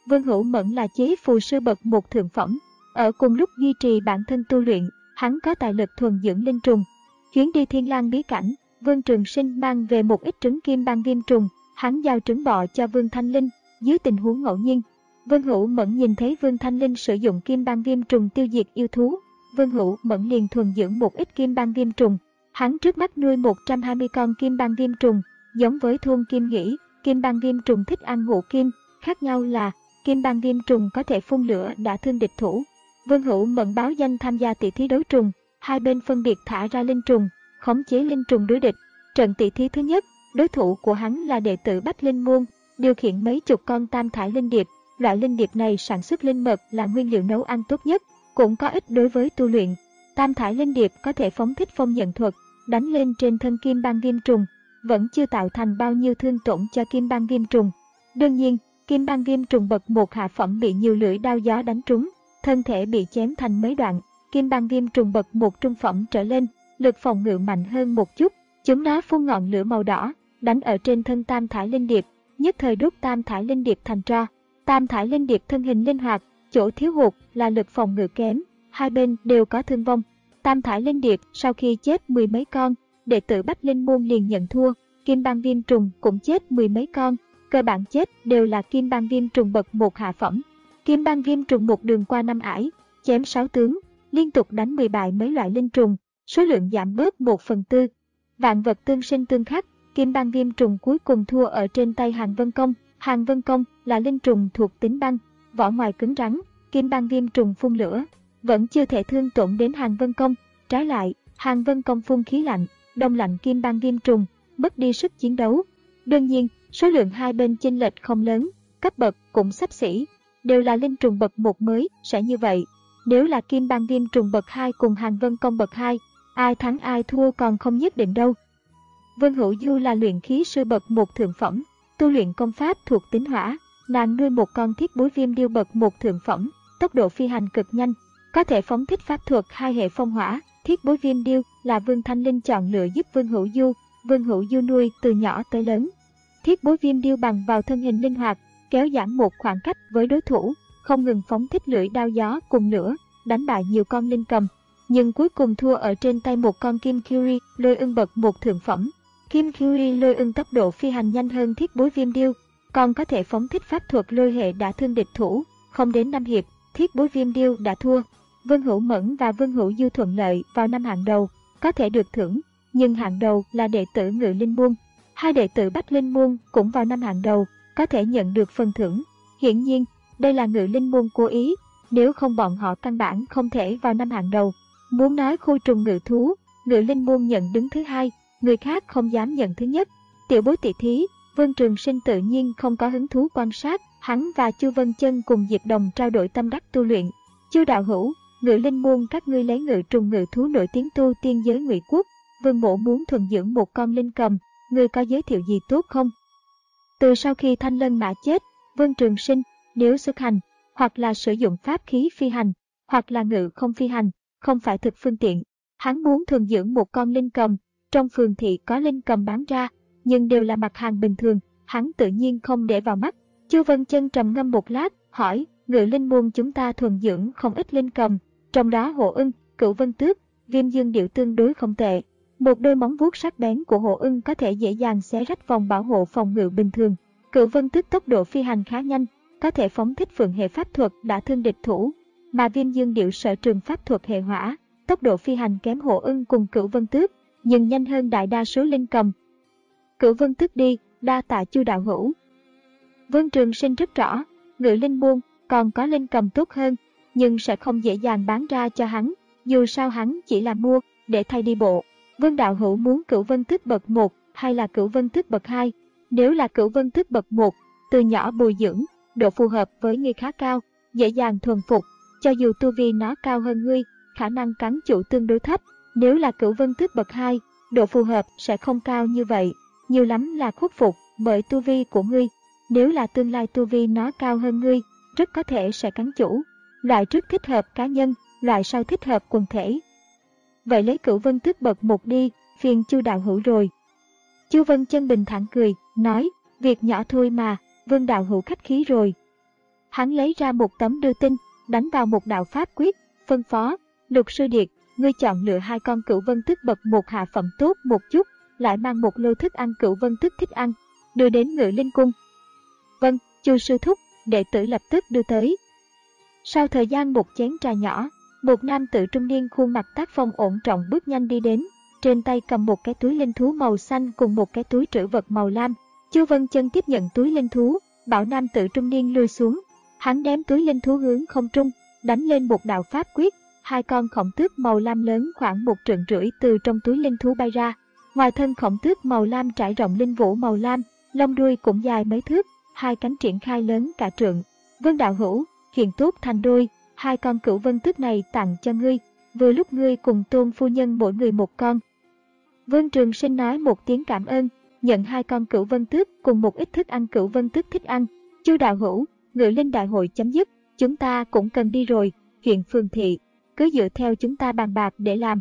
Vương Hữu Mẫn là chế phù sư bậc một thượng phẩm. Ở cùng lúc duy trì bản thân tu luyện, hắn có tài lực thuần dưỡng linh trùng. Chuyến đi Thiên Lang bí cảnh, Vương Trường Sinh mang về một ít trứng kim băng viêm trùng, hắn giao trứng bọ cho Vương Thanh Linh. Dưới tình huống ngẫu nhiên, Vương Hữu Mẫn nhìn thấy Vương Thanh Linh sử dụng kim băng viêm trùng tiêu diệt yêu thú. Vương Hữu Mẫn liền thuần dưỡng một ít kim băng viêm trùng. Hắn trước mắt nuôi một trăm hai mươi con kim băng viêm trùng, giống với thôn kim nghĩ, kim băng viêm trùng thích ăn ngũ kim, khác nhau là kim băng viêm trùng có thể phun lửa đả thương địch thủ. Vương Hữu Mẫn báo danh tham gia tỷ thí đấu trùng, hai bên phân biệt thả ra linh trùng, khống chế linh trùng đối địch. Trận tỷ thí thứ nhất, đối thủ của hắn là đệ tử Bách Linh Môn, điều khiển mấy chục con tam thải linh điệp. Loại linh điệp này sản xuất linh mật là nguyên liệu nấu ăn tốt nhất, cũng có ích đối với tu luyện. Tam thải linh điệp có thể phóng thích phong nhận thuật, đánh lên trên thân kim băng viêm trùng, vẫn chưa tạo thành bao nhiêu thương tổn cho kim băng viêm trùng. Đương nhiên, kim băng viêm trùng bậc một hạ phẩm bị nhiều lưỡi đao gió đánh trúng, thân thể bị chém thành mấy đoạn. Kim băng viêm trùng bậc một trung phẩm trở lên, lực phòng ngự mạnh hơn một chút, chúng nó phun ngọn lửa màu đỏ, đánh ở trên thân tam thải linh điệp, nhất thời đốt tam thải linh điệp thành tro. Tam thải linh điệp thân hình linh hoạt, chỗ thiếu hụt là lực phòng ngự kém, hai bên đều có thương vong. Tam thải linh điệp sau khi chết mười mấy con, đệ tử Bách Linh Môn liền nhận thua. Kim băng viêm trùng cũng chết mười mấy con, cơ bản chết đều là kim băng viêm trùng bậc một hạ phẩm. Kim băng viêm trùng một đường qua năm ải, chém sáu tướng, liên tục đánh mười bại mấy loại linh trùng, số lượng giảm bớt một phần tư. Vạn vật tương sinh tương khắc, kim băng viêm trùng cuối cùng thua ở trên tay Hàn Vân Công. Hàn Vân Công là linh trùng thuộc tính băng, vỏ ngoài cứng rắn, kim băng viêm trùng phun lửa, vẫn chưa thể thương tổn đến Hàn Vân Công. Trái lại, Hàn Vân Công phun khí lạnh, đông lạnh kim băng viêm trùng, mất đi sức chiến đấu. Đương nhiên, số lượng hai bên chênh lệch không lớn, cấp bậc cũng xấp xỉ, đều là linh trùng bậc một mới sẽ như vậy. Nếu là kim băng viêm trùng bậc hai cùng Hàn Vân Công bậc hai, ai thắng ai thua còn không nhất định đâu. Vương Hữu Du là luyện khí sư bậc một thượng phẩm, tu luyện công pháp thuộc tính hỏa, nàng nuôi một con thiết bối viêm điêu bậc một thượng phẩm, tốc độ phi hành cực nhanh, có thể phóng thích pháp thuật hai hệ phong hỏa. Thiết bối viêm điêu là Vương Thanh Linh chọn lựa giúp Vương Hữu Du, Vương Hữu Du nuôi từ nhỏ tới lớn. Thiết bối viêm điêu bằng vào thân hình linh hoạt, kéo giãn một khoảng cách với đối thủ, không ngừng phóng thích lưỡi đao gió cùng lửa, đánh bại nhiều con linh cầm, nhưng cuối cùng thua ở trên tay một con Kim Kyuri lôi ưng bậc một thượng phẩm. Kim Kyuri lôi ưng tốc độ phi hành nhanh hơn thiết bối viêm điêu, còn có thể phóng thích pháp thuật lôi hệ đả thương địch thủ, không đến năm hiệp, thiết bối viêm điêu đã thua. Vương Hữu Mẫn và Vương Hữu Du thuận lợi vào năm hạng đầu, có thể được thưởng, nhưng hạng đầu là đệ tử Ngự Linh Môn. Hai đệ tử Bách Linh Môn cũng vào năm hạng đầu, có thể nhận được phần thưởng. Hiển nhiên, đây là Ngự Linh Môn cố ý, nếu không bọn họ căn bản không thể vào năm hạng đầu. Muốn nói khu trùng ngự thú, Ngự Linh Môn nhận đứng thứ hai, người khác không dám nhận thứ nhất. Tiểu bối tỷ thí, Vương Trường Sinh tự nhiên không có hứng thú quan sát, hắn và Chu Vân Chân cùng Diệp Đồng trao đổi tâm đắc tu luyện. Chu đạo hữu, Ngự Linh Môn các ngươi lấy ngự trùng ngự thú nổi tiếng tu tiên giới Ngụy Quốc, Vương mộ muốn thuần dưỡng một con linh cầm, ngươi có giới thiệu gì tốt không? Từ sau khi Thanh Lân Mã chết, Vương Trường Sinh nếu xuất hành, hoặc là sử dụng pháp khí phi hành, hoặc là ngự không phi hành, không phải thực phương tiện. Hắn muốn thuần dưỡng một con linh cầm, trong phường thị có linh cầm bán ra, nhưng đều là mặt hàng bình thường, hắn tự nhiên không để vào mắt. Chu Vân Chân trầm ngâm một lát, hỏi, Ngự Linh Môn chúng ta thuần dưỡng không ít linh cầm, trong đó Hổ Ưng, Cửu Vân Tước, Viêm Dương Điệu tương đối không tệ. Một đôi móng vuốt sắc bén của Hổ Ưng có thể dễ dàng xé rách vòng bảo hộ phòng ngự bình thường. Cửu Vân Tước tốc độ phi hành khá nhanh, có thể phóng thích phượng hệ pháp thuật đả thương địch thủ, mà Viêm Dương Điệu sở trường pháp thuật hệ hỏa, tốc độ phi hành kém Hổ Ưng cùng Cửu Vân Tước, nhưng nhanh hơn đại đa số linh cầm. Cửu Vân Tước đi, đa tạ Chu đạo hữu. Vương Trường Sinh rất rõ, Ngự Linh Môn còn có linh cầm tốt hơn, nhưng sẽ không dễ dàng bán ra cho hắn, dù sao hắn chỉ là mua để thay đi bộ. Vương đạo hữu muốn Cửu Vân Tước bậc một hay là Cửu Vân Tước bậc hai? Nếu là Cửu Vân Tước bậc một, từ nhỏ bồi dưỡng, độ phù hợp với ngươi khá cao, dễ dàng thuần phục, cho dù tu vi nó cao hơn ngươi, khả năng cắn chủ tương đối thấp. Nếu là Cửu Vân Tước bậc hai, độ phù hợp sẽ không cao như vậy, nhiều lắm là khuất phục bởi tu vi của ngươi. Nếu là tương lai tu vi nó cao hơn ngươi, rất có thể sẽ cắn chủ. Loại trước thích hợp cá nhân, loại sau thích hợp quần thể. Vậy lấy Cửu Vân Tước bậc một đi, phiền Chu đạo hữu rồi. Chu Vân Chân bình thản cười, nói, việc nhỏ thôi mà, Vương đạo hữu khách khí rồi. Hắn lấy ra một tấm đưa tin, đánh vào một đạo pháp quyết, phân phó, Lục Sư Điệt, ngươi chọn lựa hai con cửu vân tức bậc một hạ phẩm tốt một chút, lại mang một lô thức ăn cửu vân tức thích ăn, đưa đến Ngự Linh Cung. Vâng, Chu sư thúc, đệ tử lập tức đưa tới. Sau thời gian một chén trà nhỏ, một nam tử trung niên khuôn mặt tác phong ổn trọng bước nhanh đi đến, trên tay cầm một cái túi linh thú màu xanh cùng một cái túi trữ vật màu lam. Chu Vân Chân tiếp nhận túi linh thú, bảo nam tử trung niên lùi xuống. Hắn ném túi linh thú hướng không trung, đánh lên một đạo pháp quyết, hai con khổng tước màu lam lớn khoảng một trượng rưỡi từ trong túi linh thú bay ra. Ngoài thân khổng tước màu lam trải rộng linh vũ màu lam, lông đuôi cũng dài mấy thước, hai cánh triển khai lớn cả trượng. Vương đạo hữu, hiện tốt thành đôi, hai con cửu vân tước này tặng cho ngươi, vừa lúc ngươi cùng Tôn phu nhân mỗi người một con. Vương Trường Sinh nói một tiếng cảm ơn, nhận hai con cửu vân tước cùng một ít thức ăn cửu vân tước thích ăn. Chu đạo hữu, Ngự Linh đại hội chấm dứt, chúng ta cũng cần đi rồi, huyện phường thị, cứ dựa theo chúng ta bàn bạc để làm.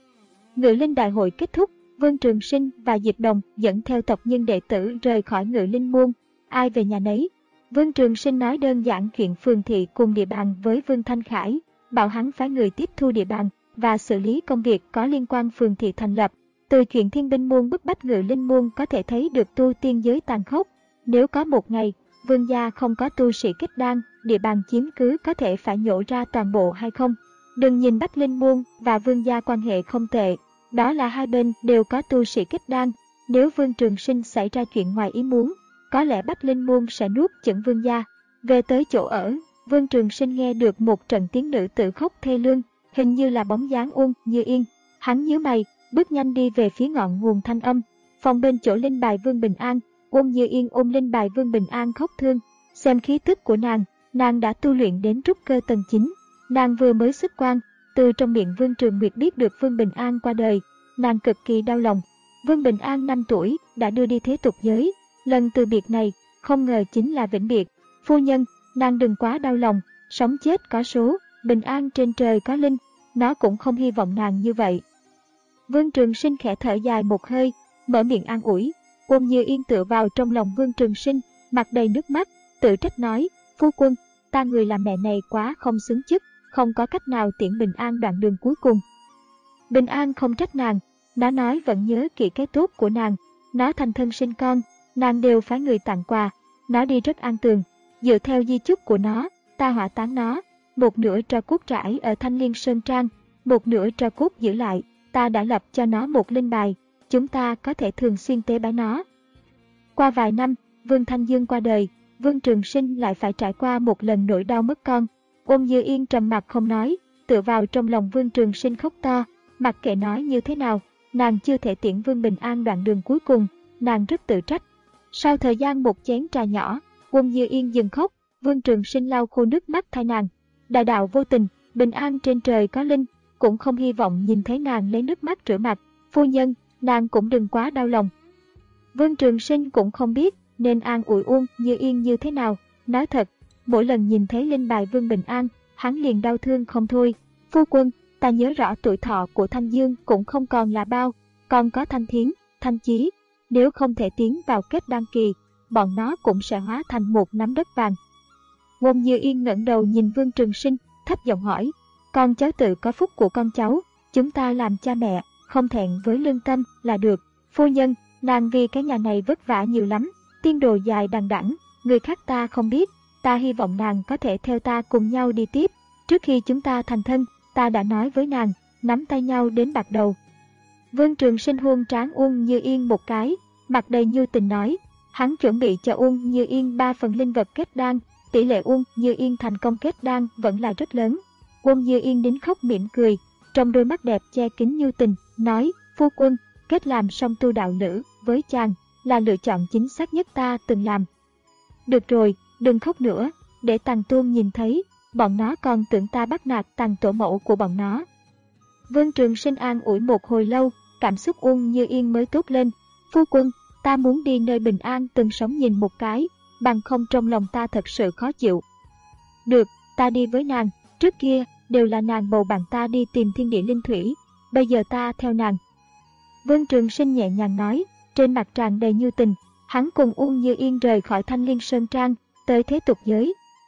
Ngự Linh đại hội kết thúc, Vương Trường Sinh và Diệp Đồng dẫn theo tộc nhân đệ tử rời khỏi Ngự Linh môn, ai về nhà nấy. Vương Trường Sinh nói đơn giản chuyện phường thị cùng địa bàn với Vương Thanh Khải, bảo hắn phái người tiếp thu địa bàn và xử lý công việc có liên quan phường thị thành lập. Từ chuyện Thiên Binh môn bức bách Ngự Linh môn có thể thấy được tu tiên giới tàn khốc. Nếu có một ngày, Vương gia không có tu sĩ kết đan, địa bàn chiếm cứ có thể phải nhổ ra toàn bộ hay không? Đừng nhìn Bách Linh môn và Vương gia quan hệ không tệ, đó là hai bên đều có tu sĩ kết đan. Nếu Vương Trường Sinh xảy ra chuyện ngoài ý muốn, có lẽ Bách Linh môn sẽ nuốt chửng Vương gia. Về tới chỗ ở, Vương Trường Sinh nghe được một trận tiếng nữ tử khóc thê lương, hình như là bóng dáng Uông Như Yên. Hắn nhíu mày, bước nhanh đi về phía ngọn nguồn thanh âm. Phòng bên chỗ linh bài Vương Bình An, Uông Như Yên ôm linh bài Vương Bình An khóc thương. Xem khí tức của nàng, nàng đã tu luyện đến trúc cơ tầng chín. Nàng vừa mới xuất quan, từ trong miệng Vương Trường Nguyệt biết được Vương Bình An qua đời, nàng cực kỳ đau lòng. Vương Bình An năm tuổi đã đưa đi thế tục giới, lần từ biệt này không ngờ chính là vĩnh biệt. Phu nhân, nàng đừng quá đau lòng, sống chết có số, bình an trên trời có linh, nó cũng không hy vọng nàng như vậy. Vương Trường Sinh khẽ thở dài một hơi, mở miệng an ủi. Uông Như Yên tựa vào trong lòng Vương Trường Sinh, mặt đầy nước mắt, tự trách nói, phu quân, ta người làm mẹ này quá không xứng chức, không có cách nào tiễn Bình An đoạn đường cuối cùng. Bình An không trách nàng, nó nói vẫn nhớ kỹ cái tốt của nàng, nó thành thân sinh con, nàng đều phái người tặng quà, nó đi rất an tường. Dựa theo di chúc của nó, ta hỏa táng nó, một nửa tro cốt trải ở Thanh Liên Sơn Trang, một nửa tro cốt giữ lại, ta đã lập cho nó một linh bài, chúng ta có thể thường xuyên tế bái nó. Qua vài năm, Vương Thanh Dương qua đời, Vương Trường Sinh lại phải trải qua một lần nỗi đau mất con. Uông Như Yên trầm mặc không nói, tựa vào trong lòng Vương Trường Sinh khóc to, mặc kệ nói như thế nào, nàng chưa thể tiễn Vương Bình An đoạn đường cuối cùng, nàng rất tự trách. Sau thời gian một chén trà nhỏ, Uông Như Yên dừng khóc, Vương Trường Sinh lau khô nước mắt thay nàng. Đại đạo vô tình, bình an trên trời có linh, cũng không hy vọng nhìn thấy nàng lấy nước mắt rửa mặt. Phu nhân, nàng cũng đừng quá đau lòng. Vương Trường Sinh cũng không biết nên an ủi Uông Như Yên như thế nào. Nói thật, mỗi lần nhìn thấy linh bài Vương Bình An, hắn liền đau thương không thôi. Phu quân, ta nhớ rõ tuổi thọ của Thanh Dương cũng không còn là bao, còn có Thanh Thiến, Thanh Chí. Nếu không thể tiến vào kết đan kỳ, bọn nó cũng sẽ hóa thành một nắm đất vàng. Uông Như Yên ngẩng đầu nhìn Vương Trường Sinh, thấp giọng hỏi, con cháu tự có phúc của con cháu, chúng ta làm cha mẹ, không thẹn với lương tâm là được. Phu nhân, nàng vì cái nhà này vất vả nhiều lắm, tiên đồ dài đằng đẵng, người khác ta không biết, ta hy vọng nàng có thể theo ta cùng nhau đi tiếp. Trước khi chúng ta thành thân, ta đã nói với nàng, nắm tay nhau đến bạc đầu. Vương Trường Sinh hôn trán Uông Như Yên một cái, mặt đầy nhu tình nói, hắn chuẩn bị cho Uông Như Yên ba phần linh vật kết đan, tỷ lệ Uông Như Yên thành công kết đan vẫn là rất lớn. Uông Như Yên đến khóc mỉm cười, trong đôi mắt đẹp che kín nhu tình, nói, phu quân, kết làm song tu đạo nữ với chàng là lựa chọn chính xác nhất ta từng làm. Được rồi, đừng khóc nữa, để Tằng Tôn nhìn thấy, bọn nó còn tưởng ta bắt nạt Tằng tổ mẫu của bọn nó. Vương Trường Sinh an ủi một hồi lâu, cảm xúc Uông Như Yên mới tốt lên. Phu quân, ta muốn đi nơi bình an từng sống nhìn một cái, bằng không trong lòng ta thật sự khó chịu. Được, ta đi với nàng, trước kia đều là nàng bầu bạn ta đi tìm thiên địa linh thủy, bây giờ ta theo nàng. Vương Trường Sinh nhẹ nhàng nói, trên mặt tràn đầy nhu tình. Hắn cùng Uông Như Yên rời khỏi Thanh Liên Sơn Trang, tới thế tục giới.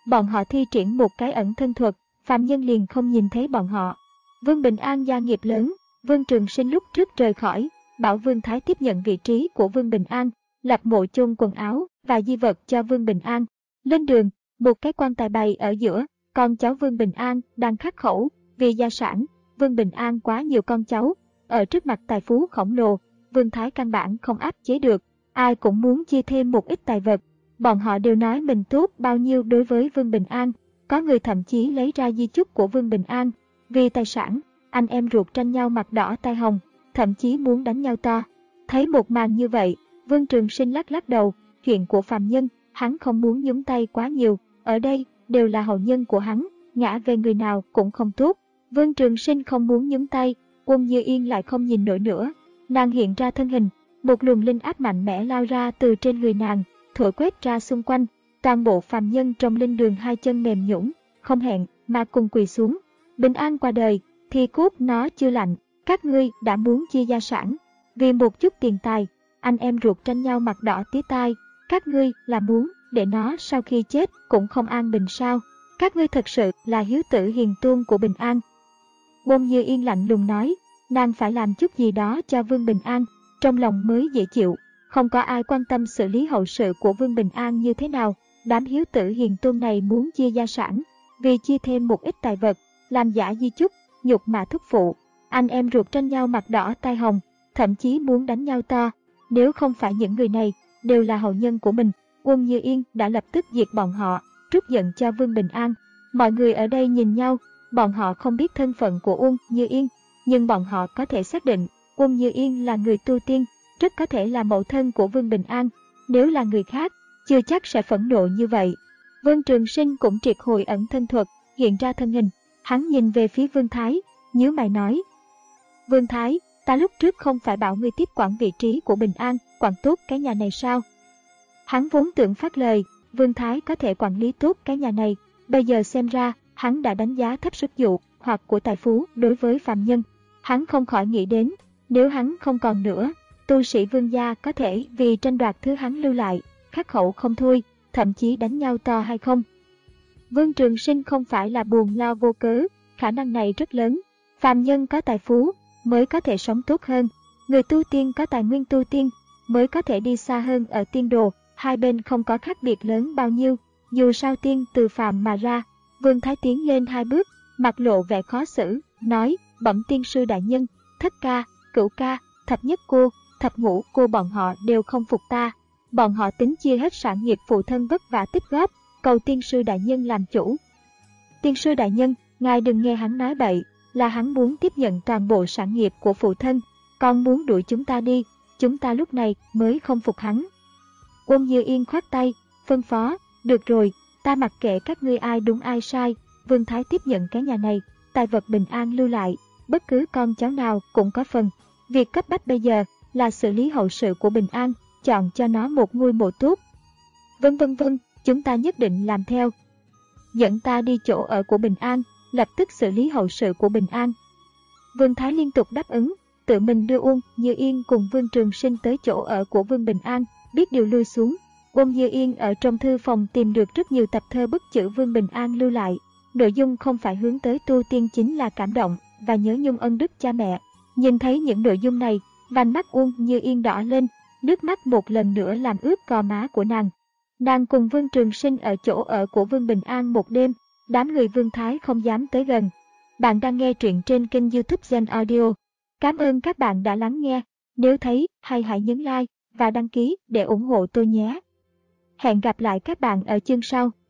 bọn họ thi triển một cái ẩn thân thuật, phàm nhân liền không nhìn thấy bọn họ. Vương Bình An gia nghiệp lớn, Vương Trường Sinh lúc trước rời khỏi, bảo Vương Thái tiếp nhận vị trí của Vương Bình An, lập mộ chôn quần áo và di vật cho Vương Bình An. Lên đường, một cái quan tài bày ở giữa, con cháu Vương Bình An đang khắc khẩu, vì gia sản, Vương Bình An quá nhiều con cháu, ở trước mặt tài phú khổng lồ, Vương Thái căn bản không áp chế được, ai cũng muốn chia thêm một ít tài vật. Bọn họ đều nói mình tốt bao nhiêu đối với Vương Bình An, có người thậm chí lấy ra di chúc của Vương Bình An. Vì tài sản, anh em ruột tranh nhau mặt đỏ tai hồng, thậm chí muốn đánh nhau to. Thấy một màn như vậy, Vương Trường Sinh lắc lắc đầu, chuyện của phàm nhân, hắn không muốn nhúng tay quá nhiều, ở đây đều là hậu nhân của hắn, ngã về người nào cũng không tốt. Vương Trường Sinh không muốn nhúng tay, Uông Như Yên lại không nhìn nổi nữa, nàng hiện ra thân hình, một luồng linh áp mạnh mẽ lao ra từ trên người nàng, thổi quét ra xung quanh, toàn bộ phàm nhân trong linh đường hai chân mềm nhũn, không hẹn mà cùng quỳ xuống. Bình An qua đời, thì cốt nó chưa lạnh, các ngươi đã muốn chia gia sản, vì một chút tiền tài, anh em ruột tranh nhau mặt đỏ tía tai, các ngươi là muốn để nó sau khi chết cũng không an bình sao? Các ngươi thật sự là hiếu tử hiền tôn của Bình An. Uông Như Yên lạnh lùng nói, nàng phải làm chút gì đó cho Vương Bình An, trong lòng mới dễ chịu. Không có ai quan tâm xử lý hậu sự của Vương Bình An như thế nào, đám hiếu tử hiền tôn này muốn chia gia sản, vì chia thêm một ít tài vật, làm giả di chúc, nhục mạ thúc phụ, anh em ruột tranh nhau mặt đỏ tai hồng, thậm chí muốn đánh nhau to. Nếu không phải những người này đều là hậu nhân của mình, Uông Như Yên đã lập tức diệt bọn họ, trút giận cho Vương Bình An. Mọi người ở đây nhìn nhau, bọn họ không biết thân phận của Uông Như Yên, nhưng bọn họ có thể xác định Uông Như Yên là người tu tiên, rất có thể là mẫu thân của Vương Bình An. Nếu là người khác, chưa chắc sẽ phẫn nộ như vậy. Vương Trường Sinh cũng triệt hồi ẩn thân thuật, hiện ra thân hình, hắn nhìn về phía Vương Thái, nhíu mày nói: Vương Thái, ta lúc trước không phải bảo ngươi tiếp quản vị trí của Bình An, quản tốt cái nhà này sao? Hắn vốn tưởng phát lời, Vương Thái có thể quản lý tốt cái nhà này, bây giờ xem ra, hắn đã đánh giá thấp sức dụ hoặc của tài phú đối với phàm nhân. Hắn không khỏi nghĩ đến, nếu hắn không còn nữa, tu sĩ Vương gia có thể vì tranh đoạt thứ hắn lưu lại, khắc khẩu không thôi, thậm chí đánh nhau to hay không. Vương Trường Sinh không phải là buồn lo vô cớ, khả năng này rất lớn. Phàm nhân có tài phú mới có thể sống tốt hơn, người tu tiên có tài nguyên tu tiên mới có thể đi xa hơn ở tiên đồ, hai bên không có khác biệt lớn bao nhiêu, dù sao tiên từ phàm mà ra. Vương Thái tiến lên hai bước, mặt lộ vẻ khó xử, nói: Bẩm tiên sư đại nhân, thất ca, cửu ca, thập nhất cô, thập ngũ cô bọn họ đều không phục ta, bọn họ tính chia hết sản nghiệp phụ thân vất vả tích góp, cầu tiên sư đại nhân làm chủ. Tiên sư đại nhân, ngài đừng nghe hắn nói bậy, là hắn muốn tiếp nhận toàn bộ sản nghiệp của phụ thân, còn muốn đuổi chúng ta đi, chúng ta lúc này mới không phục hắn. Uông Như Yên khoát tay, phân phó: Được rồi, ta mặc kệ các ngươi ai đúng ai sai, Vương Thái tiếp nhận cái nhà này, tài vật Bình An lưu lại, bất cứ con cháu nào cũng có phần. Việc cấp bách bây giờ là xử lý hậu sự của Bình An, chọn cho nó một ngôi mộ tốt. Vân vân vân, chúng ta nhất định làm theo. Dẫn ta đi chỗ ở của Bình An, lập tức xử lý hậu sự của Bình An. Vương Thái liên tục đáp ứng, tự mình đưa Uông Như Yên cùng Vương Trường Sinh tới chỗ ở của Vương Bình An, biết điều lui xuống. Uông Như Yên ở trong thư phòng tìm được rất nhiều tập thơ bức chữ Vương Bình An lưu lại, nội dung không phải hướng tới tu tiên, chính là cảm động và nhớ nhung ân đức cha mẹ. Nhìn thấy những nội dung này, vành mắt Uông Như Yên đỏ lên, nước mắt một lần nữa làm ướt gò má của nàng. Nàng cùng Vương Trường Sinh ở chỗ ở của Vương Bình An một đêm, đám người Vương Thái không dám tới gần. Bạn đang nghe truyện trên kênh YouTube Gen Audio. Cảm ơn các bạn đã lắng nghe. Nếu thấy hay hãy nhấn like và đăng ký để ủng hộ tôi nhé. Hẹn gặp lại các bạn ở chương sau.